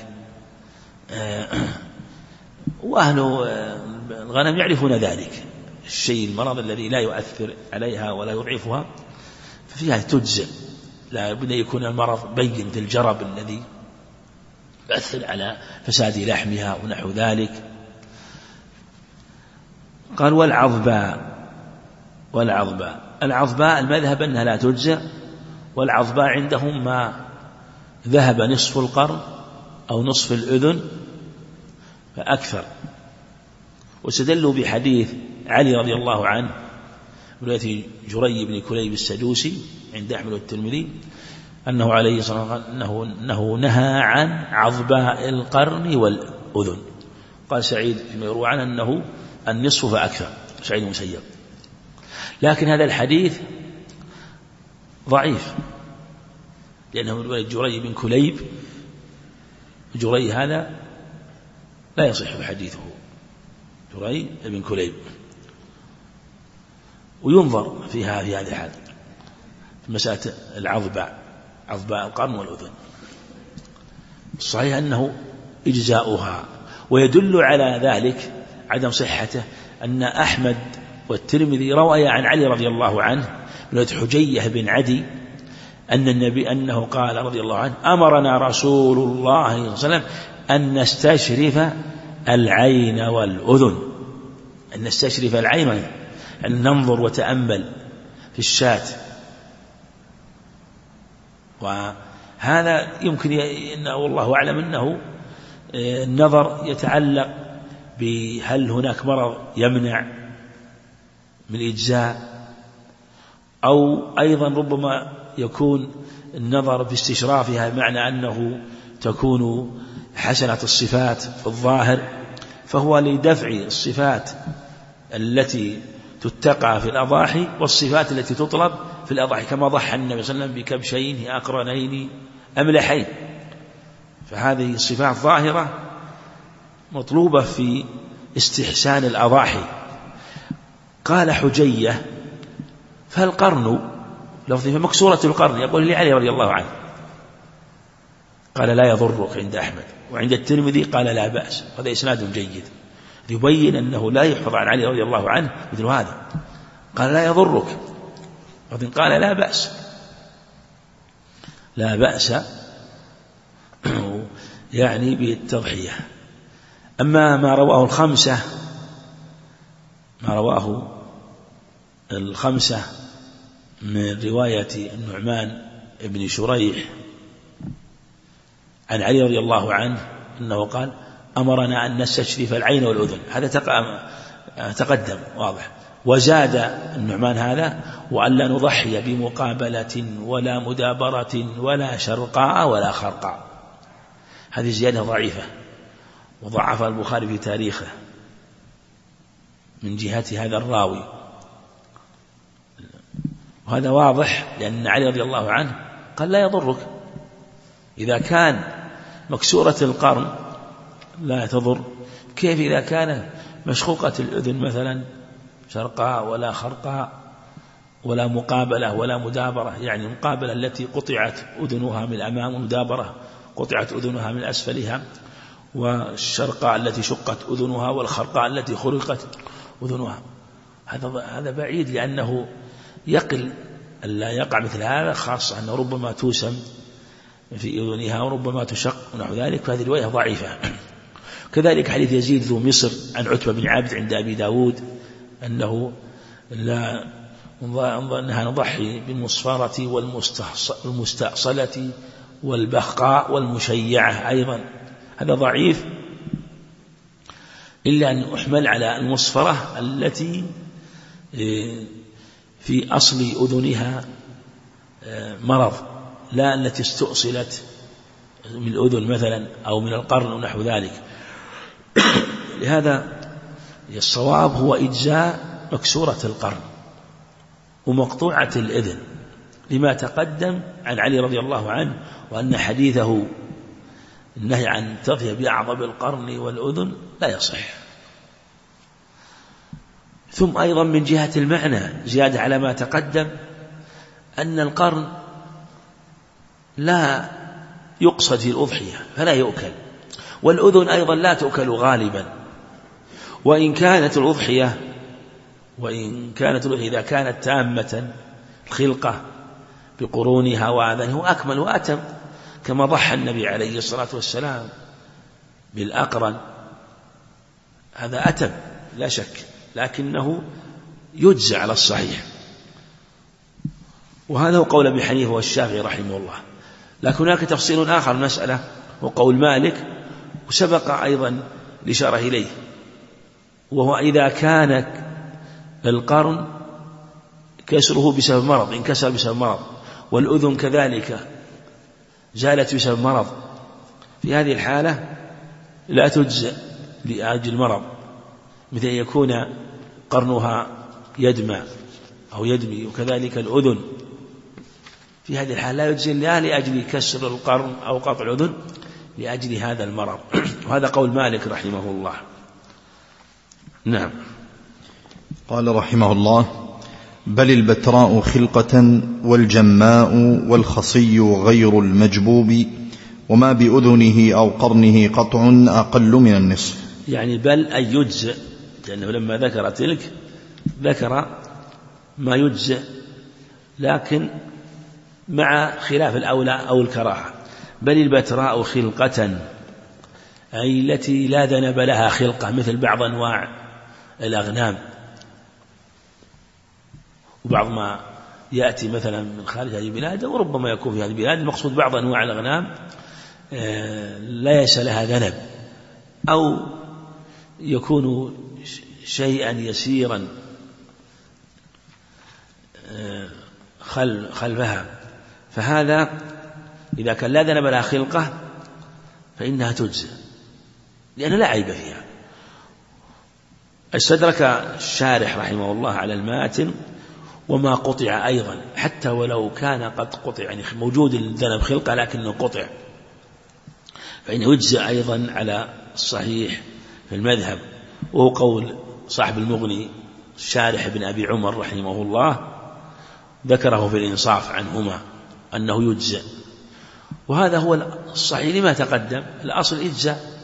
[SPEAKER 2] وأهل الغنم يعرفون ذلك الشيء المرض الذي لا يؤثر عليها ولا يضعفها، ففيها تجزئ. لا بد يكون المرض بين مثل الجرب الذي يؤثر على فساد لحمها ونحو ذلك. قال والعظباء المذهب أنها لا تجزئ. والعظباء عندهم ما ذهب نصف القرن أو نصف الأذن فأكثر. واستدلوا بحديث علي رضي الله عنه رواية جري بن كليب السدوسي عند أحمد والترمذي أنه عليه الصلاة والسلام أنه نهى عن عضباء القرن والأذن. قال سعيد فيما يروى عنه أنه النصف فأكثر، سعيد المسيب. لكن هذا الحديث ضعيف لأنه من رواية جري بن كليب. جري هذا لا يصح حديثه، جري بن كليب، وينظر في هذه الحال في مسألة عضباء القرن والأذن. الصحيح أنه إجزاؤها، ويدل على ذلك عدم صحته أن أحمد والترمذي روى عن علي رضي الله عنه من حجية بن عدي أن النبي أنه قال رضي الله عنه: أمرنا رسول الله صلى الله عليه وسلم أن نستشرف العين والأذن. أن نستشرف العين، أن ننظر وتأمل في الشاة. وهذا يمكن والله أعلم أنه النظر يتعلق بهل هناك مرض يمنع من الإجزاء، أو أيضا ربما يكون النظر باستشرافها بمعنى أنه تكون حسنة الصفات في الظاهر، فهو لدفع الصفات التي تتقى في الأضاحي والصفات التي تطلب في الأضاحي، كما ضحى النبي صلى الله عليه وسلم بكبشين أقرنين أملحين. فهذه الصفات ظاهرة مطلوبة في استحسان الأضاحي. قال حجية: فالقرن لفظ فمكسورة القرن، يقول لعلي رضي الله عنه، قال: لا يضرك عند أحمد، وعند الترمذي قال: لا بأس. هذا إسناد جيد يبين أنه لا يحفظ عن علي رضي الله عنه مثل هذا. قال: لا يضرك، وإن قال: لا بأس. لا بأس يعني بالتضحية. أما ما رواه الخمسة من رواية النعمان بن شريح عن علي رضي الله عنه أنه قال: أمرنا أن نستشرف العين والأذن. هذا تقدم واضح. وزاد النعمان هذا: وألا نضحي بمقابلة ولا مدابرة ولا شرقاء ولا خرقاء. هذه زيادة ضعيفة وضعف البخاري في تاريخه من جهة هذا الراوي. وهذا واضح لأن علي رضي الله عنه قال: لا يضرك. إذا كان مكسورة القرن لا تضر، كيف إذا كان مشقوقة الأذن مثلا شرقاء ولا خرقاء ولا مقابلة ولا مدابرة؟ يعني المقابلة التي قطعت أذنها من الأمام، ومدابرة قطعت أذنها من أسفلها، والشرقاء التي شقت أذنها، والخرقاء التي خرقت أذنها. هذا بعيد، لأنه يقل ألا يقع مثل هذا، خاصة أنه ربما توسم في أذنها وربما تشق ونحو ذلك. فهذه الرواية ضعيفة. كذلك حديث يزيد ذو مصر عن عتبة بن عبد عند أبي داود أنه نهى نضحي بالمصفرة والمستأصلة والبخقاء والمشيعة أيضا. هذا ضعيف، إلا أن أحمل على المصفرة التي في أصل أذنها مرض، لا التي استؤصلت من الأذن مثلا أو من القرن ونحو ذلك. لهذا الصواب هو إجزاء مكسورة القرن ومقطوعة الأذن، لما تقدم عن علي رضي الله عنه، وأن حديثه النهي عن تضحية بأعظم القرن والأذن لا يصح. ثم أيضا من جهة المعنى زيادة على ما تقدم، أن القرن لا يقصد في الأضحية فلا يؤكل، والأذن أيضا لا تؤكل غالبا. وإن كانت الأضحية إذا كانت تامة الخلقة بقرونها وآذانها أكمل وأتم، كما ضحى النبي عليه الصلاة والسلام بالأقرن، هذا أتم لا شك، لكنه يجزى على الصحيح. وهذا هو قول أبي حنيفة والشافعي رحمه الله. لكن هناك تفصيل آخر المسألة وقول مالك، وسبق أيضا الإشارة إليه، وهو إذا كان القرن كسره بسبب مرض، انكسر بسبب مرض، والأذن كذلك زالت بسبب مرض، في هذه الحالة لا تجزئ لأجل المرض، مثل أن يكون قرنها يدمع أو يدمي، وكذلك الأذن في هذه الحالة لا يجزئ لا لأجل كسر القرن أو قطع الأذن، لأجل هذا المرض. وهذا قول مالك رحمه الله. نعم.
[SPEAKER 1] قال رحمه الله: بل البتراء خلقة والجماء والخصي غير المجبوب، وما بأذنه أو قرنه قطع أقل من النصف.
[SPEAKER 2] يعني بل أن يجزئ، لأنه لما ذكر تلك ذكر ما يجزئ، لكن مع خلاف الأولى أو الكراهة. بل البتراء خلقة، أي التي لا ذنب لها خلقة، مثل بعض أنواع الأغنام، وبعض ما يأتي مثلا من خارج هذه البلاد، وربما يكون في هذه البلاد. المقصود بعض أنواع الأغنام ليس لها ذنب، أو يكون شيئا يسيرا خلفها، فهذا إذا كان لا ذنب لها خلقة فإنها تجزى، لأن لا عيب فيها. استدرك الشارح رحمه الله على الماتن وما قطع أيضا، حتى ولو كان قد قطع، يعني موجود الذنب خلقة لكنه قطع، فإنه يجزى أيضا على الصحيح في المذهب، وهو قول صاحب المغني الشارح بن أبي عمر رحمه الله، ذكره في الإنصاف عنهما أنه يجزى، وهذا هو الصحيح لما تقدم. الأصل إجزاء،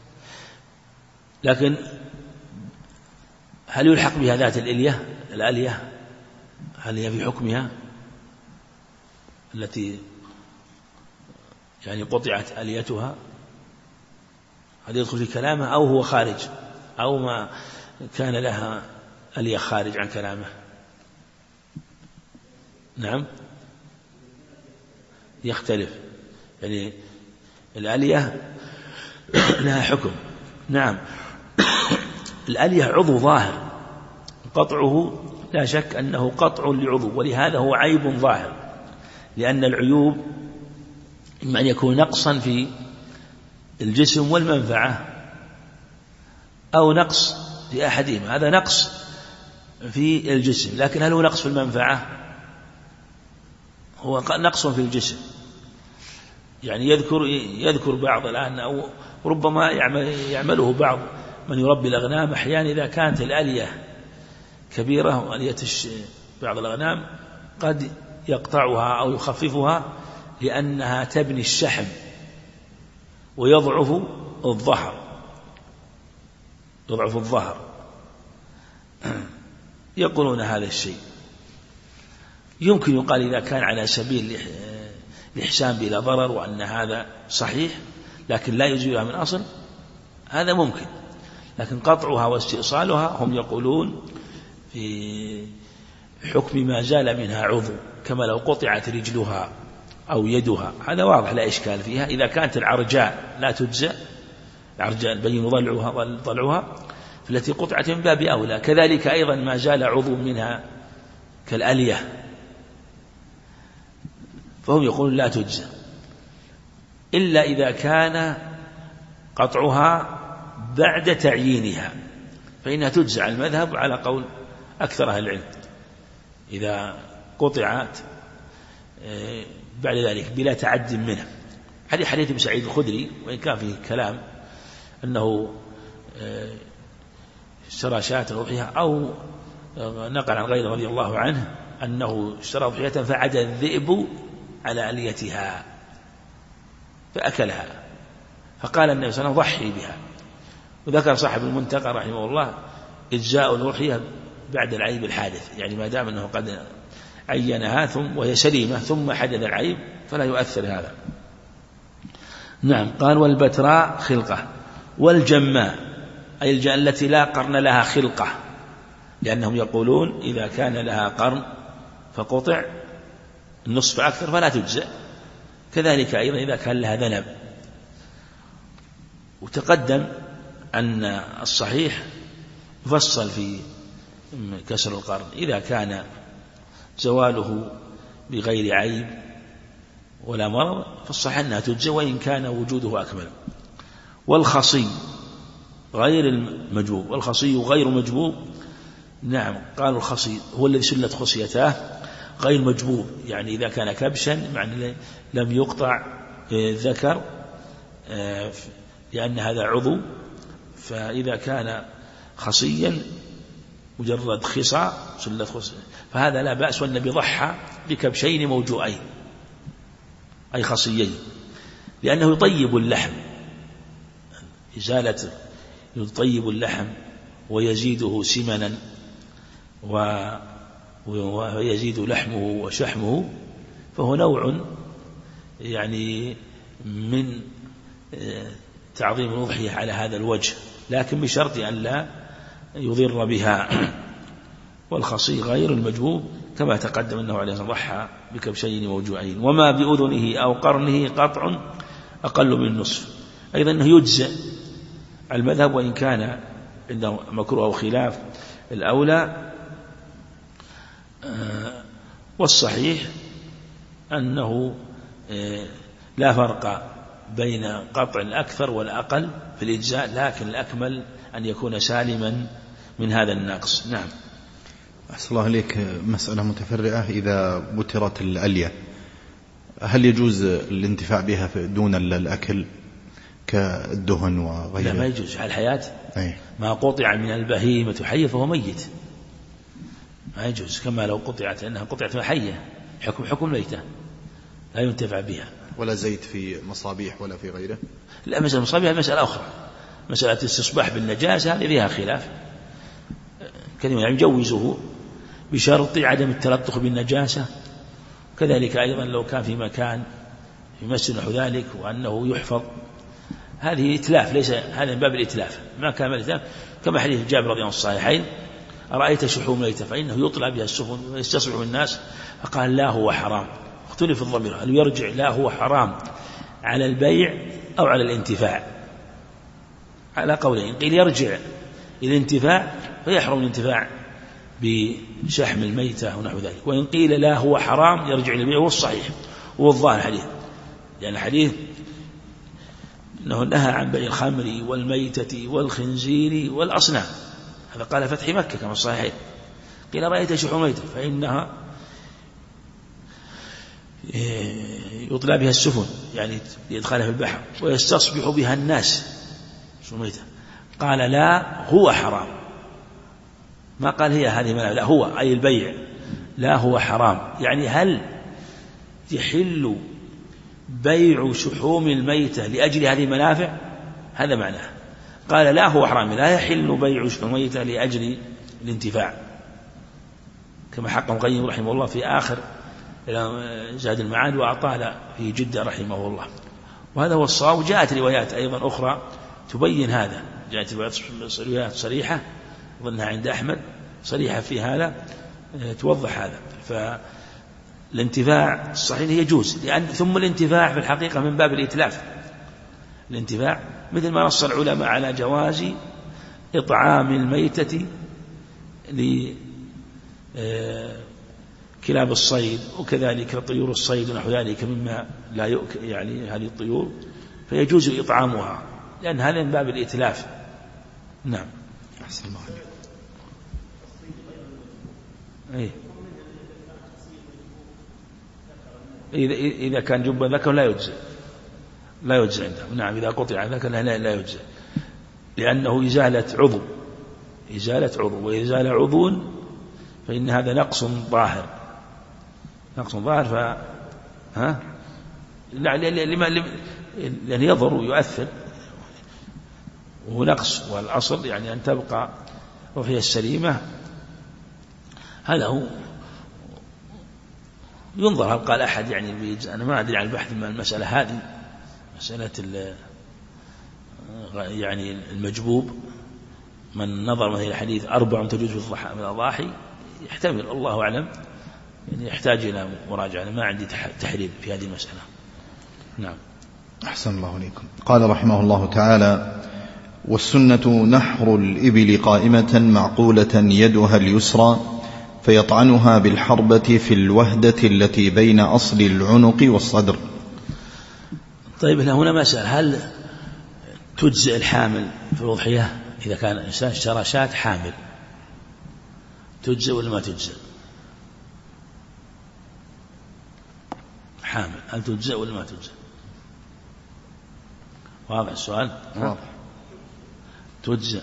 [SPEAKER 2] لكن هل يلحق بها ذات الآلية؟ هل هي في حكمها التي يعني قطعت آليتها؟ هل يدخل في كلامه، أو هو خارج، أو ما كان لها آلية خارج عن كلامه؟ نعم، يختلف، يعني الآلية لها حكم. نعم، الآلية عضو ظاهر، قطعه لا شك أنه قطع لعضو، ولهذا هو عيب ظاهر، لأن العيوب إما أن يكون نقصا في الجسم والمنفعة، أو نقص في أحدهما. هذا نقص في الجسم، لكن هل هو نقص في المنفعة؟ هو نقص في الجسم. يعني يذكر بعض الآن، أو ربما يعمله بعض من يربي الأغنام أحيانا، إذا كانت الآلية كبيرة، وآلية بعض الأغنام قد يقطعها أو يخففها لأنها تبني الشحم ويضعف الظهر، يقولون هذا الشيء. يمكن يقال إذا كان على سبيل الإحسان بلا ضرر وأن هذا صحيح، لكن لا يزيلها من أصل، هذا ممكن. لكن قطعها واستئصالها هم يقولون في حكم ما زال منها عضو، كما لو قطعت رجلها أو يدها، هذا واضح لا إشكال فيها. إذا كانت العرجاء لا تجزى، العرجاء البين ضلعها، فالتي قطعت من باب أولى. كذلك أيضا ما زال عضو منها كالآلية، فهم يقولون لا تجزى، إلا إذا كان قطعها بعد تعيينها، فإنها تجزى على المذهب على قول أكثر أهل العلم، إذا قطعت بعد ذلك بلا تعد منه. حديث ابن سعيد الخدري، وإن كان فيه كلام أنه اشترى شاة أضحية، أو نقل عن غيره رضي الله عنه أنه اشترى أضحية فعد الذئب على آليتها فأكلها، فقال النبي صلى الله عليه وسلم ضحي بها. وذكر صاحب المنتقى رحمه الله إجزاء الأضحية بعد العيب الحادث، يعني ما دام أنه قد عينها وهي سليمة ثم حدث العيب فلا يؤثر هذا. نعم. قال والبتراء خلقة، والجماء أي التي لا قرن لها خلقة، لأنهم يقولون إذا كان لها قرن فقطع النصف أكثر فلا تجزئ. كذلك أيضا إذا كان لها ذنب. وتقدم أن الصحيح يفصل في كسر القرن إذا كان زواله بغير عيب ولا مرض فالصحيح أنها تجزى وإن كان وجوده أكمل. والخصي غير المجبوب، والخصي غير مجبوب. نعم، قالوا الخصي هو الذي سلت خصيتاه غير مجبوب، يعني إذا كان كبشا معنى لم يقطع ذكر لأن هذا عضو، فإذا كان خصيا مجرد خصاء سلت خصية فهذا لا بأس، والنبي ضحى بكبشين موجوعين أي خصيين، لأنه يطيب اللحم، إزالة يطيب اللحم ويزيده سمنا ويزيد لحمه وشحمه، فهو نوع يعني من تعظيم الأضحية على هذا الوجه، لكن بشرط أن لا يضر بها. والخصي غير المجبوب كما تقدم أنه عليه الصلاة والسلام ضحى بكبشين موجوعين. وما بأذنه أو قرنه قطع أقل من النصف، أيضا أنه يجزئ المذهب وإن كان عنده مكروه أو خلاف الأولى. والصحيح أنه لا فرق بين قطع الأكثر والأقل في الإجزاء، لكن الأكمل أن يكون سالما من هذا النقص. نعم.
[SPEAKER 1] أحسن الله إليك. مسألة متفرعة، إذا بترت الألية هل يجوز الانتفاع بها دون الأكل كالدهن وغيره؟
[SPEAKER 2] لا، ما يجوز على الحياة. ما قطع من البهيمة حية فهو ميت، ما يجوز، كما لو قطعت أنها قطعت حية حكم ميتة لا ينتفع بها. ولا
[SPEAKER 1] زيت في مصابيح ولا في غيره؟
[SPEAKER 2] لا، مسألة المصابيح مسألة أخرى، مسألة استصباح بالنجاسة هذه فيها خلاف، كلمة يجوزه بشرط عدم التلطخ بالنجاسة، كذلك أيضا لو كان في مكان في مسجد نحو ذلك وأنه يحفظ، هذه إتلاف، ليس هذا من باب الإتلاف، ما كان من الإتلاف، كما حديث جابر رضي الله عنه الصحيحين: أرأيت شحوم ميتة فإنه يطلع بها السفن ويستصبح الناس، فقال لا هو حرام. اختلف الضمير هل يرجع لا هو حرام على البيع أو على الانتفاع؟ على قولين، قيل يرجع إلى الانتفاع فيحرم الانتفاع بشحم الميتة ونحو ذلك، وإن قيل لا هو حرام يرجع إلى البيع، والصحيح والظاهر الحديث، يعني الحديث أنه نهى عن بيع الخمر والميتة والخنزير والأصنام، هذا قال فتح مكة كما الصحيحين. قيل رأيت شحوم ميتة فإنها يطلع بها السفن، يعني يدخلها في البحر ويستصبح بها الناس ميتة، قال لا هو حرام، ما قال هي هذه منافع، لا هو أي البيع لا هو حرام، يعني هل يحل بيع شحوم الميتة لأجل هذه المنافع؟ هذا معناه. قال لا هو حرام، لا يحل بيع شحوم الميتة لأجل الانتفاع، كما حقه القيم رحمه الله في آخر زاد المعاد وأطال في جدة رحمه الله، وهذا هو الصواب. جاءت روايات أيضا أخرى تبين هذا، جاءت روايات صريحة ظنها عند أحمد صريحة في هذا توضح هذا. فالانتفاع الصحيح يجوز، لأن ثم الانتفاع في الحقيقة من باب الإتلاف، الانتفاع مثل ما نص العلماء على جواز إطعام الميتة لكلاب الصيد وكذلك طيور الصيد ونحو ذلك مما لا يؤكل، يعني هذه الطيور فيجوز إطعامها، لأن هذا من باب الإتلاف. نعم.
[SPEAKER 1] أحسن الله عليك.
[SPEAKER 2] إذا كان جب ذكر لا يجزئ، لا يجزئ عنده. نعم، إذا قطع ذكر لا يجزئ، لأنه إزالة عضو، إزالة عضو، وإزالة عضو فإن هذا نقص ظاهر، نقص ظاهر. لأن يضر ويؤثر، وهو نقص، والأصل يعني أن تبقى وهي السليمة. هذا هو ينظر هل قال أحد يعني أنا ما أدري عن البحث من المسألة هذه، مسألة يعني المجبوب، من نظر مثل الحديث 4 تجوز في الأضاحي يحتمل، الله أعلم، يعني يحتاج إلى مراجعة، ما عندي تحرير في هذه المسألة. نعم.
[SPEAKER 1] أحسن الله عليكم. قال رحمه الله تعالى: والسنة نحر الإبل قائمة معقولة يدها اليسرى فيطعنها بالحربة في الوهدة التي بين أصل العنق والصدر.
[SPEAKER 2] طيب هنا مسألة، هل تجزئ الحامل في الأضحية؟ إذا كان الإنسان اشترى شاة حامل تجزئ ولا ما تجزئ؟ حامل هل تجزئ ولا ما تجزئ؟ واضح السؤال؟
[SPEAKER 1] واضح.
[SPEAKER 2] تجزئ.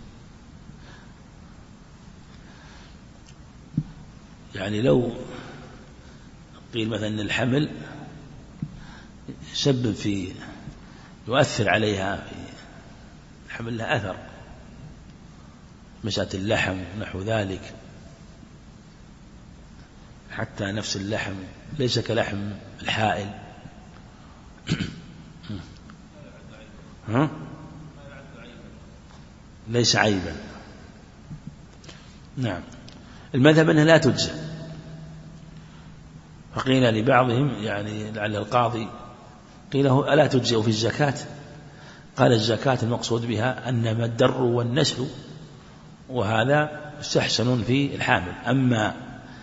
[SPEAKER 2] يعني لو قيل مثلا أن الحمل يسبب في يؤثر عليها في الحمل لها أثر، مسألة اللحم ونحو ذلك، حتى نفس اللحم ليس كلحم الحائل. ليس عيبا. نعم. المذهب أنها لا تجزى. فقيل لبعضهم يعني لعل القاضي قيل له ألا تجزئ في الزكاة؟ قال الزكاة المقصود بها أنما الدر والنسل، وهذا مستحسن في الحامل. أما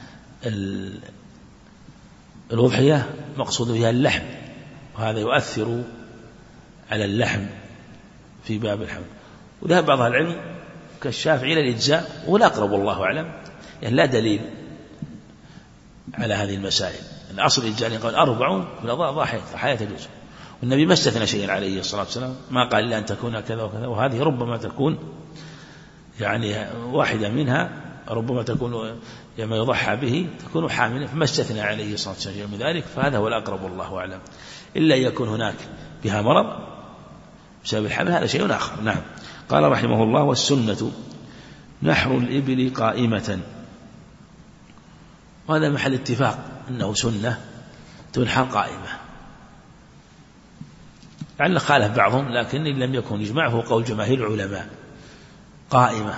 [SPEAKER 2] الأضحية مقصود بها اللحم، وهذا يؤثر على اللحم في باب الحمل. وذهب بعض العلم كالشافعي إلى الإجزاء، والأقرب والله أعلم يعني لا دليل على هذه المسائل. الأصل الإجزاء قال 4 في ضحايا تجوز، والنبي ما استثنى شيئا عليه الصلاة والسلام، ما قال إلا أن تكون كذا وكذا، وهذه ربما تكون يعني واحدة منها ربما تكون لما يضحى به تكون حاملا، فما استثنى عليه الصلاة والسلام من ذلك، فهذا هو الأقرب والله أعلم، إلا يكون هناك بها مرض بسبب الحمل، هذا شيء آخر. نعم. قال رحمه الله: والسنة نحر الإبل قائمة. وهذا محل اتفاق أنه سنة تنحر قائمة، لعل خالف بعضهم، لكن إن لم يكن يجمع فهو قول جماهير العلماء قائمة.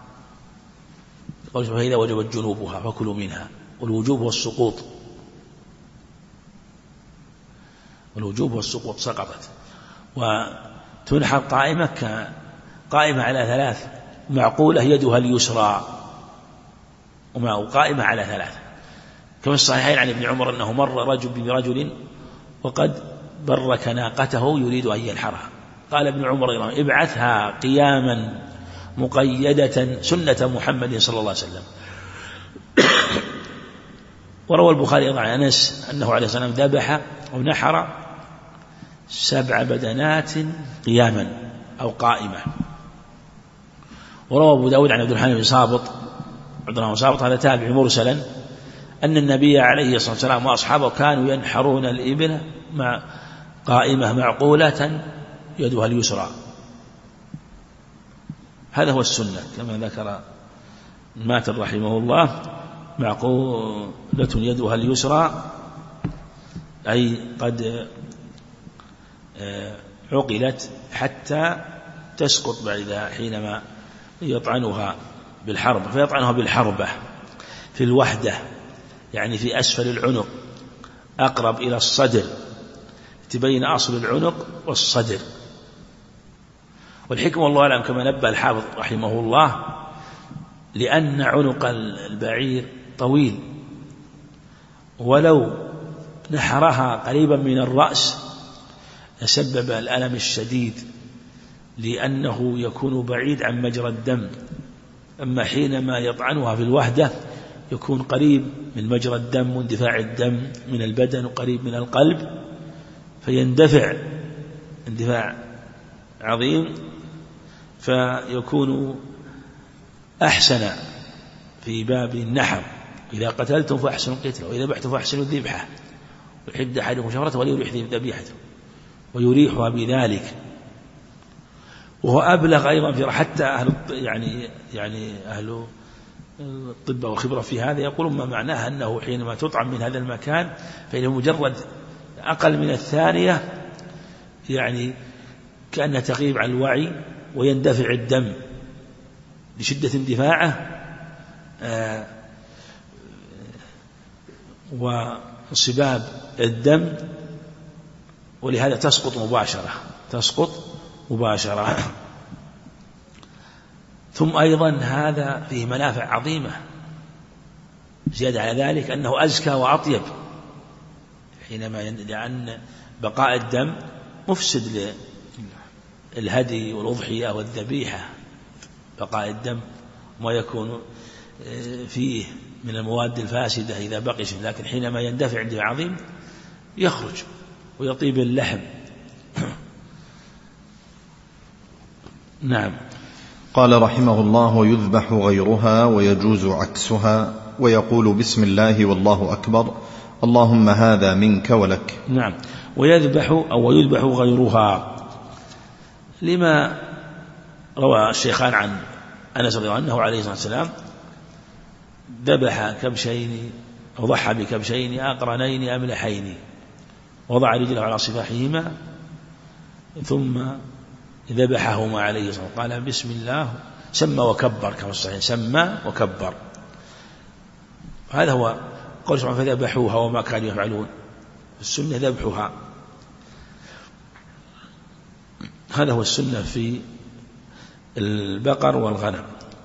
[SPEAKER 2] قول جماهير: إذا وجبت جنوبها فكلوا منها. والوجوب هو السقوط، والوجوب هو السقوط، سقطت. وتنحر قائمة على 3 معقولة يدها اليسرى، وقائمة على 3 كما الصحيحين عن ابن عمر أنه مر رجل برجل وقد برك ناقته يريد أن ينحرها، قال ابن عمر: ابعثها قياما مقيدة سنة محمد صلى الله عليه وسلم. وروى البخاري عن أنس أنه عليه السلام ذبح أو نحر 7 بدنات قياما أو قائمة. وروى أبو داود عن عبد الرحمن بن صابط هذا تابع مرسلا أن النبي عليه الصلاة والسلام وأصحابه كانوا ينحرون الإبل مع قائمة معقولة يدها اليسرى. هذا هو السنة كما ذكر ماتن رحمه الله: معقولة يدها اليسرى، أي قد عقلت حتى تسقط بعد حينما يطعنها بالحرب، فيطعنها بالحربة في الوحدة، يعني في أسفل العنق أقرب إلى الصدر، تبين أصل العنق والصدر. والحكمة والله أعلم كما نبه الحافظ رحمه الله، لأن عنق البعير طويل، ولو نحرها قريبا من الرأس يسبب الألم الشديد، لأنه يكون بعيد عن مجرى الدم. أما حينما يطعنها في الوحدة يكون قريب من مجرى الدم واندفاع الدم من البدن وقريب من القلب، فيندفع اندفاع عظيم، فيكون أحسن في باب النحر. إذا قتلتم فأحسنوا القتل، وإذا ذبحتم فأحسنوا الذبحة، ويحد أحدكم شفرته وليريح ذبيحته ويريحها بذلك. وهو أبلغ أيضا في حتى يعني أهل الطب والخبرة في هذا يقولون ما معناه أنه حينما تطعم من هذا المكان فإنه مجرد أقل من الثانية يعني كأنها تغيب عن الوعي ويندفع الدم لشدة اندفاعه وانصباب الدم، ولهذا تسقط مباشرة ثم أيضا هذا فيه منافع عظيمة زيادة على ذلك أنه أزكى وأطيب، لأن بقاء الدم مفسد للهدي والأضحية والذبيحة، بقاء الدم ما يكون فيه من المواد الفاسدة إذا بقي شيء، لكن حينما يندفع عنده عظيم يخرج ويطيب اللحم. نعم.
[SPEAKER 1] قال رحمه الله: ويذبح غيرها ويجوز عكسها، ويقول بسم الله والله أكبر اللهم هذا منك ولك.
[SPEAKER 2] نعم. ويذبح غيرها لما روى الشيخان عن أنس رضي الله عنه عليه الصلاة والسلام ذبح كبشين أو ضحى بكبشين أقرنين أملحين، وضع رجله على صفاحهما ثم ذبحهما عليه الصلاة والسلام، قال بسم الله، سمى وكبر كما الصحيح، سمى وكبر. هذا هو قول سبحانه: فذبحوها وما كانوا يفعلون. السنة ذبحها، هذا هو السنة في البقر والغنم.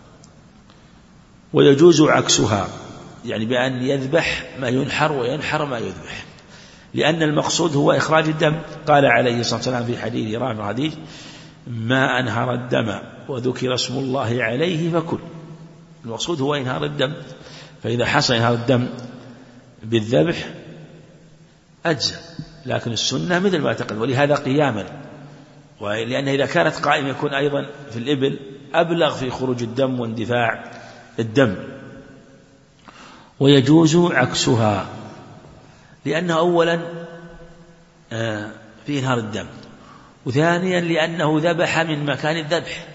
[SPEAKER 2] ويجوز عكسها، يعني بأن يذبح ما ينحر وينحر ما يذبح، لأن المقصود هو إخراج الدم. قال عليه الصلاة والسلام في حديث رافع الحديث: ما أنهر الدم وذكر اسم الله عليه فكل. المقصود هو إنهار الدم، فإذا حصل إنهار الدم بالذبح أجزى، لكن السنة مثل ما تقدم، ولهذا قياما، ولأن إذا كانت قائمة يكون أيضا في الإبل أبلغ في خروج الدم واندفاع الدم. ويجوز عكسها، لأنه أولا في إنهار الدم، وثانيا لأنه ذبح من مكان الذبح،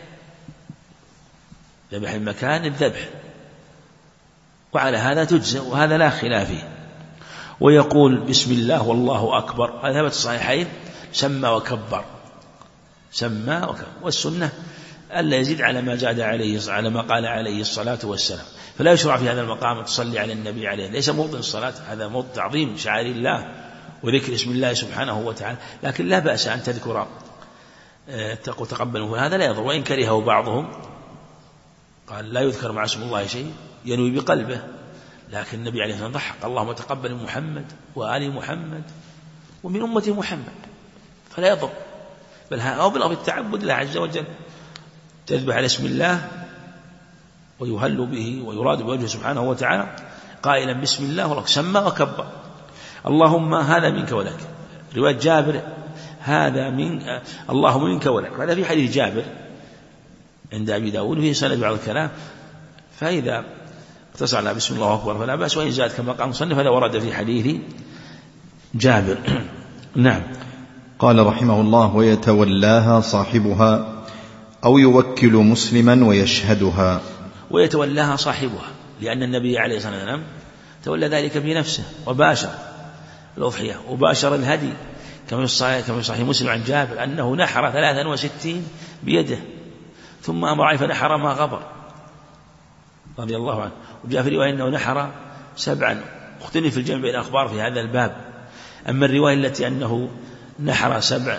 [SPEAKER 2] ذبح من مكان الذبح، وعلى هذا تجزى، وهذا لا خلاف فيه. ويقول بسم الله والله أكبر، هذا ثبت الصحيحين، سمى وكبر، سمى وكبر. والسنة ألا يزيد على ما زاد عليه، على ما قال عليه الصلاة والسلام. فلا يشرع في هذا المقام تصلي على النبي عليه، ليس موطن الصلاة، هذا موطن تعظيم شعائر الله وذكر اسم الله سبحانه وتعالى، لكن لا بأس أن تذكر تقبله، هذا لا يضر. وإن كرهه بعضهم قال لا يذكر مع اسم الله شيء ينوي بقلبه، لكن النبي عليه الصلاة والسلام ضحك: اللهم تقبل محمد وآل محمد ومن أمة محمد، فلا يضر، بل هذا أبلغ بالتعبد الله عز وجل. تذبح على اسم الله ويهل به ويراد بوجهه سبحانه وتعالى قائلا بسم الله ولك، سمى وكبر. اللهم هذا منك ولك. رواية جابر: هذا من اللهم منك ولك، هذا في حديث جابر عند أبي داود وفيه سند بعض الكلام، فإذا اقتصر على بسم الله أكبر فلا بأس، وإن زاد كما قال المصنف هذا ورد في حديث جابر. نعم.
[SPEAKER 1] قال رحمه الله: ويتولاها صاحبها أو يوكل مسلما ويشهدها.
[SPEAKER 2] ويتولاها صاحبها، لأن النبي عليه الصلاة والسلام تولى ذلك بنفسه وباشر الأضحية وباشر الهدي، كما في صحيح مسلم عن جابر أنه نحر 63 بيده، ثم أمر فنحر ما غبر رضي الله عنه. وجاء في رواية أنه نحر 7، اختلف الجمع بين الأخبار في هذا الباب. أما الرواية التي أنه نحر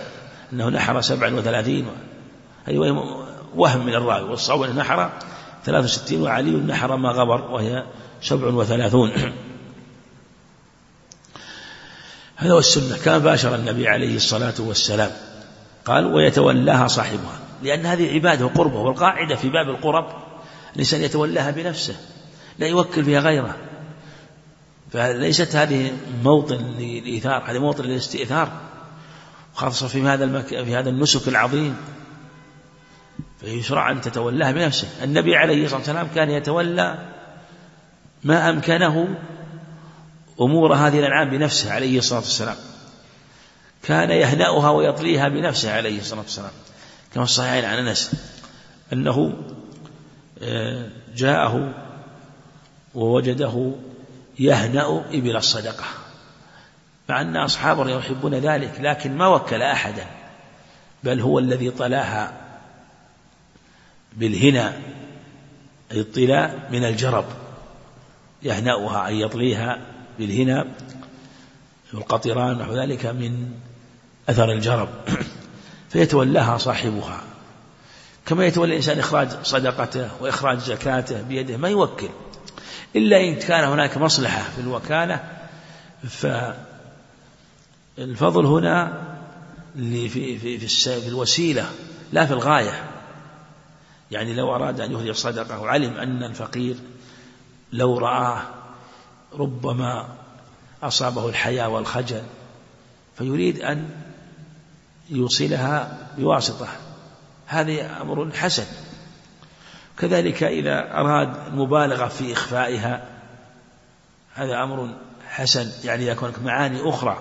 [SPEAKER 2] 37، هذه وهم من الراوي، والصواب أنه نحر 63، وعلي نحر ما غبر وهي 37. هذا هو السنة، كما باشر النبي عليه الصلاة والسلام. قال: ويتولاها صاحبها، لأن هذه عبادة وقربة، والقاعدة في باب القرب الإنسان يتولاها بنفسه لا يوكل فيها غيره، فليست هذه موطن للإيثار، هذه موطن للاستئثار، خاصة في هذا النسك العظيم، فيشرع أن تتولاها بنفسه. النبي عليه الصلاة والسلام كان يتولى ما أمكنه أمور هذه الأنعام بنفسه عليه الصلاة والسلام، كان يهنأها ويطليها بنفسه عليه الصلاة والسلام، كما في الصحيحين عن أنس أنه جاءه ووجده يهنأ إبل الصدقة، مع أن أصحابه يحبون ذلك، لكن ما وكل أحدا، بل هو الذي طلاها بالهنا، أي الطلاء من الجرب، يهنأها أي يطليها بالهنا والقطران نحو ذلك من أثر الجرب، فيتولاها صاحبها. كما يتولى الإنسان إخراج صدقته وإخراج زكاته بيده، ما يوكل إلا إن كان هناك مصلحة في الوكالة. فالفضل هنا في الوسيلة لا في الغاية. يعني لو أراد أن يهدي صدقة وعلم أن الفقير لو رآه ربما أصابه الحياء والخجل، فيريد أن يوصلها بواسطة، هذا أمر حسن. كذلك إذا أراد المبالغة في إخفائها، هذا أمر حسن، يعني يكون معاني أخرى،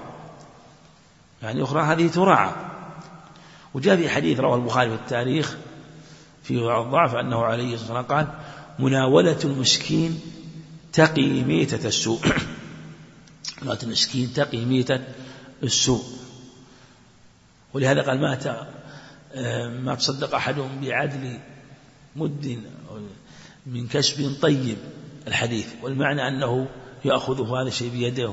[SPEAKER 2] يعني أخرى هذه تراعى. وجاء في حديث رواه البخاري في التاريخ في الضعف أنه عليه الصلاة والسلام قال: مناولة المسكين تقي ميتة السوء. مناولة المسكين تقي ميتة السوء. ولهذا قال: ما تصدق أحدهم بعدل مد من كسب طيب، الحديث. والمعنى أنه يأخذ هذا الشيء بيده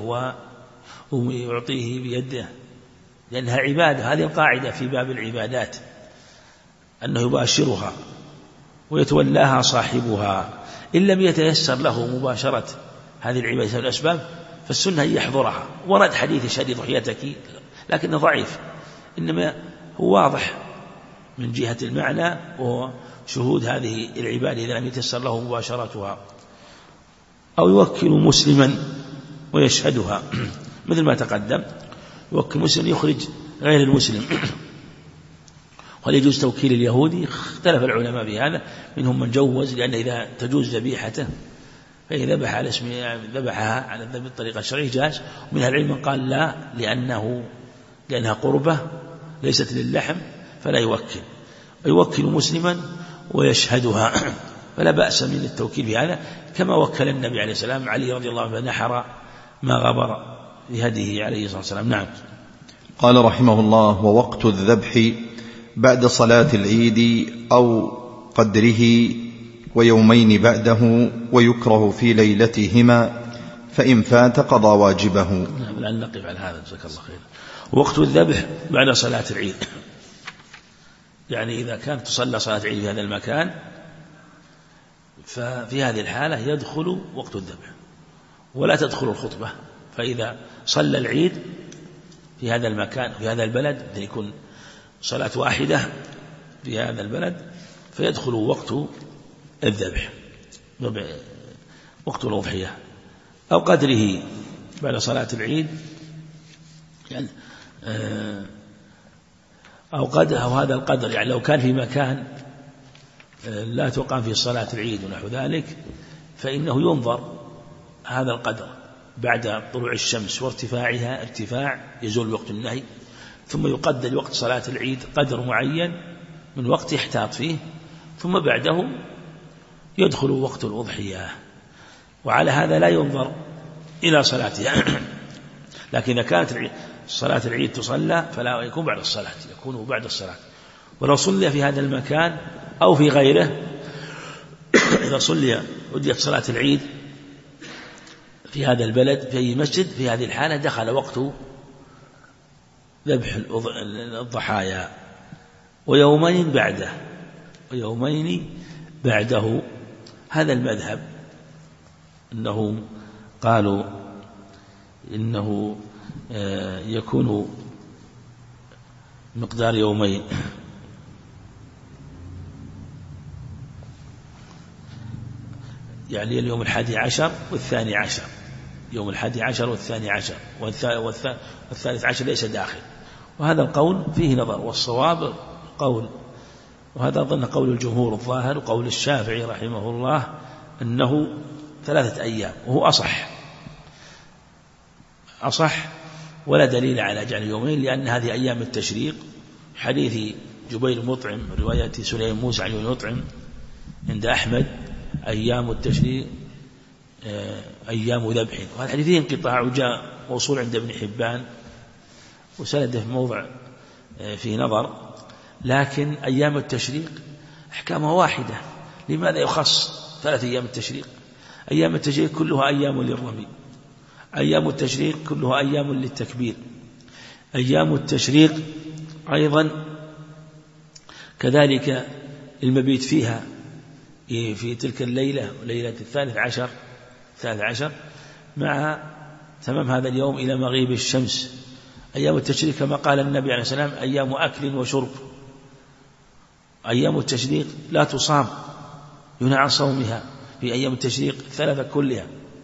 [SPEAKER 2] ويعطيه بيده، لأنها عبادة. هذه القاعدة في باب العبادات، أنه يباشرها ويتولاها صاحبها. إن لم يتيسر له مباشرة هذه العبادة الأسباب، فالسنة أن يحضرها. ورد حديث شهد ضحيتك لكنه ضعيف، إنما هو واضح من جهة المعنى وشهود هذه العبادة إذا لم يتيسر له مباشرتها. أو يوكل مسلما ويشهدها، مثل ما تقدم، يوكل مسلم يخرج غير المسلم. وهل يجوز توكيل اليهودي؟ اختلف العلماء بهذا، منهم من جوز، لأن إذا تجوز ذبيحته فإذا ذبح على اسم ذبحها على الطريقة الشرعية جاز. ومن العلم من قال لا، لأنها قربة ليست للحم فلا يوكل. ويوكل مسلما ويشهدها، فلا بأس من التوكيل بهذا، كما وكل النبي عليه السلام علي رضي الله عنه نحر ما غبر بهديه عليه الصلاة والسلام. نعم.
[SPEAKER 1] قال رحمه الله: ووقت الذبح بعد صلاة العيد أو قدره ويومين بعده، ويكره في ليلتهما، فإن فات قضى واجبه.
[SPEAKER 2] نعم، لأن نقف على هذا، جزاك الله خير. وقت الذبح بعد صلاة العيد، يعني إذا كانت تصلى صلاة العيد في هذا المكان، ففي هذه الحالة يدخل وقت الذبح ولا تدخل الخطبة. فإذا صلى العيد في هذا المكان في هذا البلد، يكون صلاة واحدة في هذا البلد، فيدخل وقت الذبح وقت الأضحية أو قدره بعد صلاة العيد، يعني أو هذا القدر، يعني لو كان في مكان لا تقام في صلاة العيد ونحو ذلك، فإنه ينظر هذا القدر بعد طلوع الشمس وارتفاعها ارتفاع يزول وقت النهي، ثم يقدر وقت صلاة العيد قدر معين من وقت يحتاط فيه، ثم بعده يدخل وقت الأضحية. وعلى هذا لا ينظر إلى صلاتها. لكن إذا كانت صلاة العيد تصلى فلا يكون بعد الصلاة، يكون بعد الصلاة. ولو صلي في هذا المكان أو في غيره، إذا صلي أديت صلاة العيد في هذا البلد في أي مسجد، في هذه الحالة دخل وقت ذبح الضحايا. ويومين بعده هذا المذهب، أنه قالوا إنه يكون مقدار يومين، يعني اليوم 11 والثاني عشر، يوم 11 والثاني عشر والثالث عشر ليس داخل. وهذا القول فيه نظر، والصواب قول، وهذا أظن قول الجمهور الظاهر، وقول الشافعي رحمه الله أنه 3 أيام، وهو أصح ولا دليل على جعل يومين، لأن هذه أيام التشريق. حديث جبير مطعم رواية سليم موسى عن مطعم عند أحمد أيام التشريق أيام ذبح، وهذا حديث انقطاع، وجاء موصول عند ابن حبان وسنده في موضع فيه نظر. لكن أيام التشريق أحكامها واحدة، لماذا يخص 3 أيام التشريق؟ أيام التشريق كلها أيام للرمي، أيام التشريق كلها أيام للتكبير، أيام التشريق أيضا كذلك المبيت فيها في تلك الليلة، ليلة 13 مع تمام هذا اليوم إلى مغيب الشمس. أيام التشريق كما قال النبي عليه السلام أيام أكل وشرب، أيام التشريق لا تصام، ينهى عن صومها في أيام التشريق 3 كلها.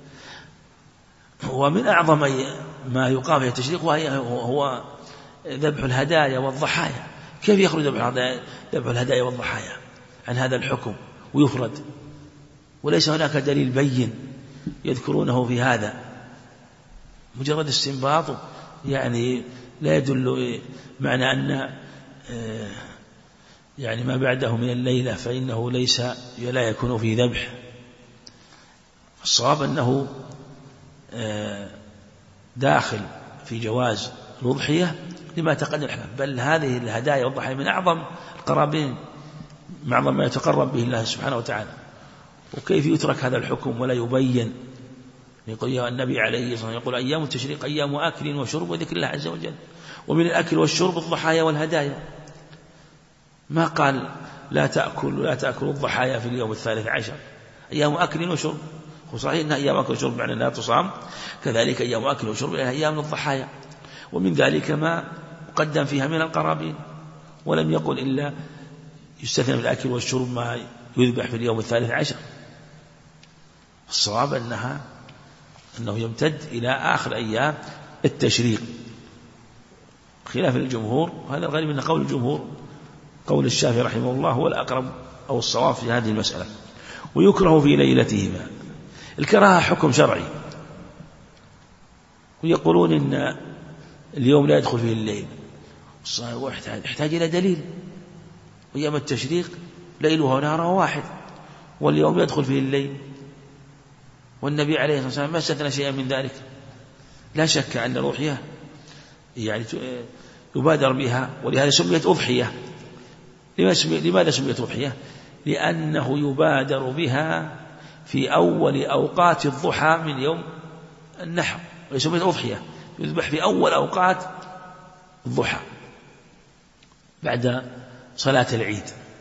[SPEAKER 2] ومن أعظم ما يقام في التشريق هو ذبح الهدايا والضحايا. كيف يخرج ذبح الهدايا والضحايا عن هذا الحكم ويفرد، وليس هناك دليل بين يذكرونه في هذا؟ مجرد استنباط يعني لا يدل معنى أن يعني ما بعده من الليلة فإنه لا يكون فيه ذبح. الصواب أنه داخل في جواز الأضحية لما تقدم الحكم، بل هذه الهدايا والضحايا من أعظم القرابين، من أعظم ما يتقرب به الله سبحانه وتعالى. وكيف يترك هذا الحكم ولا يبين؟ يقول يا النبي عليه الصلاة والسلام يقول أيام التشريق أيام أكل وشرب وذكر الله عز وجل، ومن الأكل والشرب الضحايا والهدايا. ما قال لا تأكل الضحايا في اليوم 13، أيام أكل وشرب. وصحيح أن أيام أكل وشرب معنى لا تصام، كذلك أيام أكل وشرب أيام الضحايا، ومن ذلك ما قدم فيها من القرابين، ولم يقل إلا يستثنى من الأكل والشرب ما يذبح في اليوم 13. الصواب أنه يمتد إلى آخر أيام التشريق خلاف الجمهور، وهذا الغالب أن قول الجمهور قول الشافعي رحمه الله هو الأقرب أو الصواب في هذه المسألة. ويكره في ليلتهما. الكراهة حكم شرعي، ويقولون إن اليوم لا يدخل فيه الليل، يحتاج إلى دليل. أيام التشريق ليلها ونهارها واحد، واليوم يدخل فيه الليل، والنبي عليه الصلاة والسلام ما استثنى شيئا من ذلك. لا شك أن الأضحية يعني يبادر بها، ولهذا سميت أضحية. لماذا سميت أضحية؟ لأنه يبادر بها في أول أوقات الضحى من يوم النحر، سميت أضحية، يذبح في أول أوقات الضحى بعد صلاة العيد.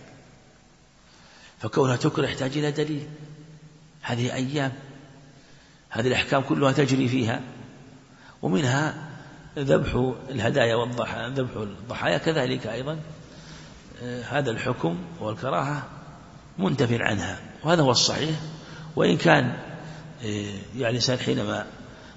[SPEAKER 2] فكونها تكره يحتاج إلى دليل. هذه أيام، هذه الأحكام كلها تجري فيها، ومنها ذبح الهدايا ذبح الضحايا كذلك أيضا. هذا الحكم والكراهة منتف عنها، وهذا هو الصحيح. وإن كان يعني الإنسان حينما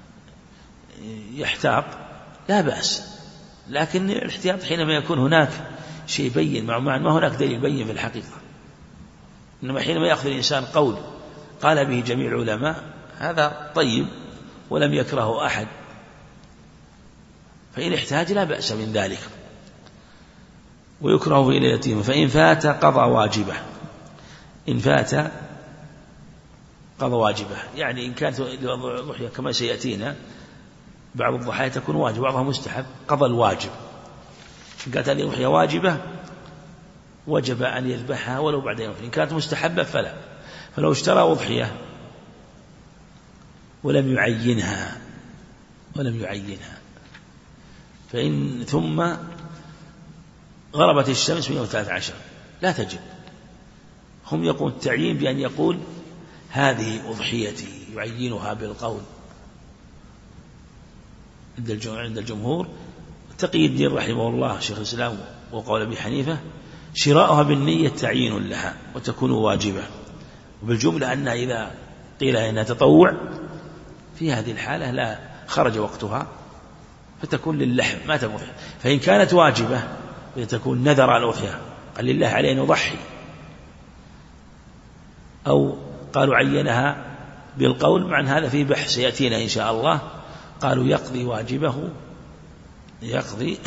[SPEAKER 2] يحتاط لا بأس، لكن الاحتياط حينما يكون هناك شيء بين مع ما هناك دليل بين في الحقيقة. إنما حينما يأخذ الإنسان قول قال به جميع العلماء هذا طيب ولم يكرهه أحد، فإن احتاج لا بأس من ذلك. ويكره في ليلتهما، فإن فات قضى واجبه. إن فات قضى واجبه، يعني إن كانت الضحية كما سيأتينا بعض الضحايا تكون واجب بعضها مستحب، قضى الواجب. إن كانت هذه الضحية واجبة وجب أن يذبحها ولو بعد يوم. إن كانت مستحبة فلا. فلو اشترى أضحية ولم يعينها فإن ثم غربت الشمس من يوم 13 لا تجب. هم يقول التعيين بأن يقول هذه أضحيتي، يعينها بالقول. عند الجمهور تقي الدين رحمه الله شيخ الإسلام وقول أبي حنيفة شراؤها بالنية تعيين لها وتكون واجبة. وبالجملة أنها إذا قيل أنها تطوع في هذه الحالة لا خرج وقتها فتكون للحم ما تكون. فإن كانت واجبة فتكون نذر على الأضحية، قال لله عليه أن يضحي، أو قالوا عينها بالقول، مع أن هذا فيه بحث يأتينا إن شاء الله. قالوا يقضي واجبه، يقضي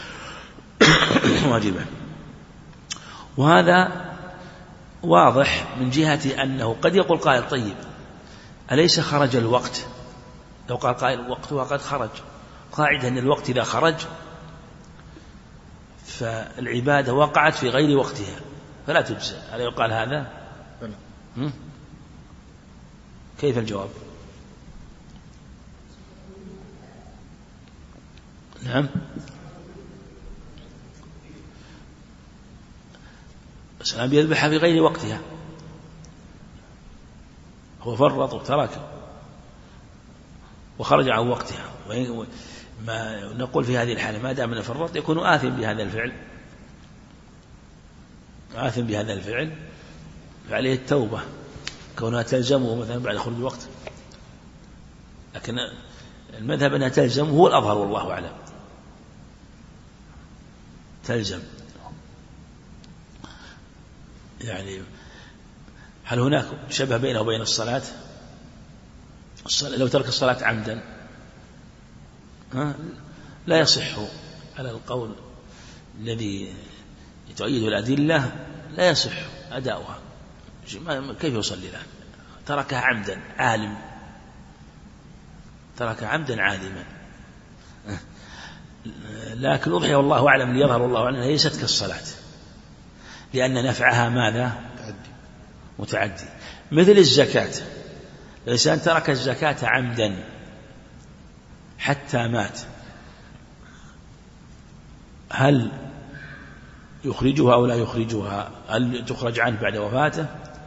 [SPEAKER 2] واجبه. وهذا واضح من جهة أنه قد يقول قائل طيب أليس خرج الوقت؟ لو قال قائل وقتها قد خرج، قاعدة أن الوقت إذا خرج فالعبادة وقعت في غير وقتها فلا تجزى. ألا يقال هذا؟ كيف الجواب؟ نعم والسلام يذبحها في غير وقتها، هو فرط وترك وخرج عن وقتها. ما نقول في هذه الحالة ما دام فرط يكون آثم بهذا الفعل، آثم بهذا الفعل، فعليه التوبة كونها تلزمه مثلا بعد خروج الوقت. لكن المذهب أنها تلزم هو الأظهر والله أعلم، تلزم. يعني هل هناك شبه بينه وبين الصلاة؟ لو ترك الصلاة عمدا لا يصح على القول الذي تؤيده الأدلة، لا يصح أداؤها. كيف يصلي الآن؟ تركها عمدا عالم، ترك عمدا عالما. لكن أضحي والله أعلم ليظهر والله أعلم ليست كالصلاة، لأن نفعها ماذا؟ متعدي. مثل الزكاة، الإنسان ترك الزكاة عمدا حتى مات، هل يخرجها أو لا يخرجها؟ هل تخرج عنه بعد وفاته؟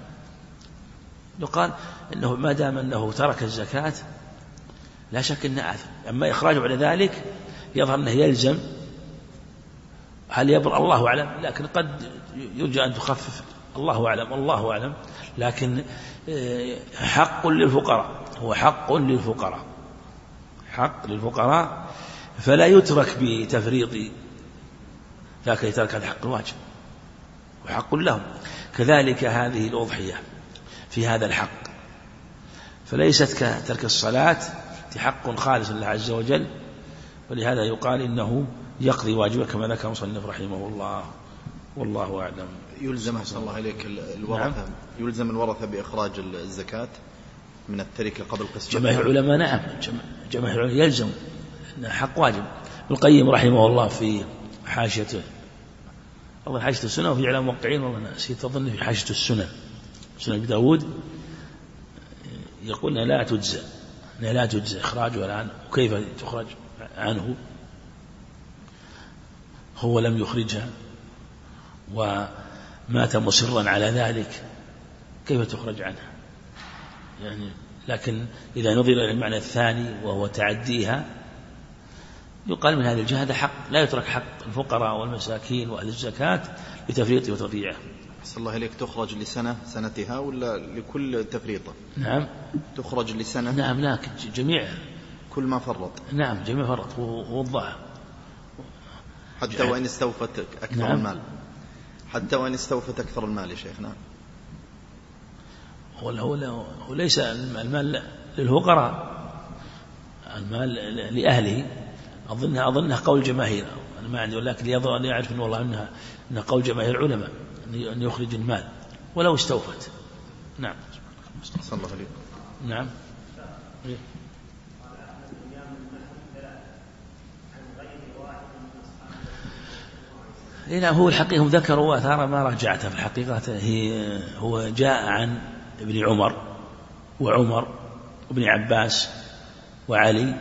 [SPEAKER 2] يقال إنه ما دام أنه ترك الزكاة لا شك أنه آثم. أما إخراجه بعد ذلك يظهر أنه يلزم، هل يبرأ الله أعلم، لكن قد يرجى أن تخفف، الله أعلم، الله أعلم. لكن حق للفقراء، هو حق للفقراء، حق للفقراء، فلا يترك بتفريط، لكن يترك هذا حق واجب وحق لهم. كذلك هذه الأضحية في هذا الحق، فليست كترك الصلاة، حق خالص لله عز وجل، ولهذا يقال إنه يقضي واجبه كما ذكر مصنف رحمه الله، والله أعلم.
[SPEAKER 1] يلزم أحسن الله إليك الورثة، نعم. يلزم الورثة بإخراج الزكاة من التركة قبل قسمة.
[SPEAKER 2] جماهير العلماء نعم، جماهير العلماء يلزم، إنه حق واجب. ابن القيم رحمه الله في حاشيته، أظن حاشية السنة وفي إعلام موقعين، والله نسيت، أظن في حاشية السنة، سنة أبي داود، يقول لا تجزى إخراجها الآن. وكيف تخرج عنه؟ هو لم يخرجها ومات مصرا على ذلك، كيف تخرج عنه يعني؟ لكن إذا نظر إلى المعنى الثاني وهو تعديها، يقال من هذه الجهة هذا حق لا يترك، حق الفقراء والمساكين وأهل الزكاة بتفريط وتضييعه.
[SPEAKER 1] أحسن الله إليك. تخرج سنتها ولا لكل تفريطة؟
[SPEAKER 2] نعم
[SPEAKER 1] تخرج لسنة.
[SPEAKER 2] نعم، لكن جميعها
[SPEAKER 1] كل ما فرط.
[SPEAKER 2] نعم جميع فرط ووضعها
[SPEAKER 1] حتى وإن استوفت أكثر. نعم. المال حتى وإن استوفت أكثر المال يا شيخنا.
[SPEAKER 2] هو ليس المال للفقراء، المال لأهله. أظنها قول جماهير، أنا ما عندي، ولكن يعرف أن والله أنها قول جماهير العلماء أن يخرج المال ولو استوفت. نعم.
[SPEAKER 1] صلى الله عليه.
[SPEAKER 2] نعم. هو الحقيقة هم ذكروا آثار ما رجعتها، في الحقيقة هو جاء عن ابن عمر وعمر وابن عباس وعلي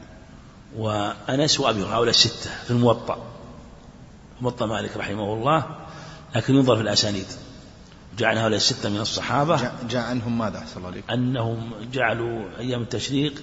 [SPEAKER 2] وأنس وأبي هريرة، هؤلاء الستة في موطأ مالك رحمه الله، لكن ينظر في الأسانيد. جاء عن هؤلاء الستة من الصحابة.
[SPEAKER 1] جاء عنهم ماذا أحسن الله عليك؟
[SPEAKER 2] أنهم جعلوا أيام التشريق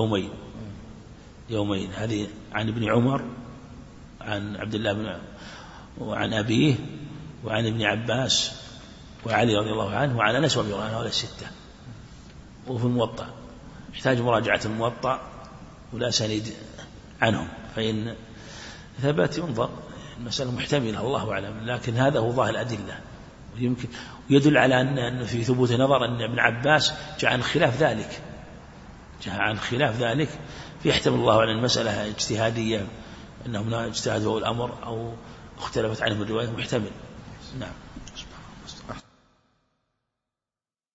[SPEAKER 2] يومين. هذه عن ابن عمر، عن عبد الله بن، وعن أبيه، وعن ابن عباس وعلي رضي الله عنه، وعن أنس وأبي هريرة، هؤلاء الستة. وفي الموطأ يحتاج مراجعة الموطأ والأسانيد عنهم، فإن ثبت ينظر، المسألة محتملة الله أعلم، لكن هذا هو ظاهر الأدلة، ويمكن يدل على أن في ثبوت نظر أن ابن عباس جاء عن خلاف ذلك، فيحتمل الله على المسألة اجتهادية، أنهم اجتهدوا الأمر أو اختلفت عنهم الرواية، محتمل. نعم.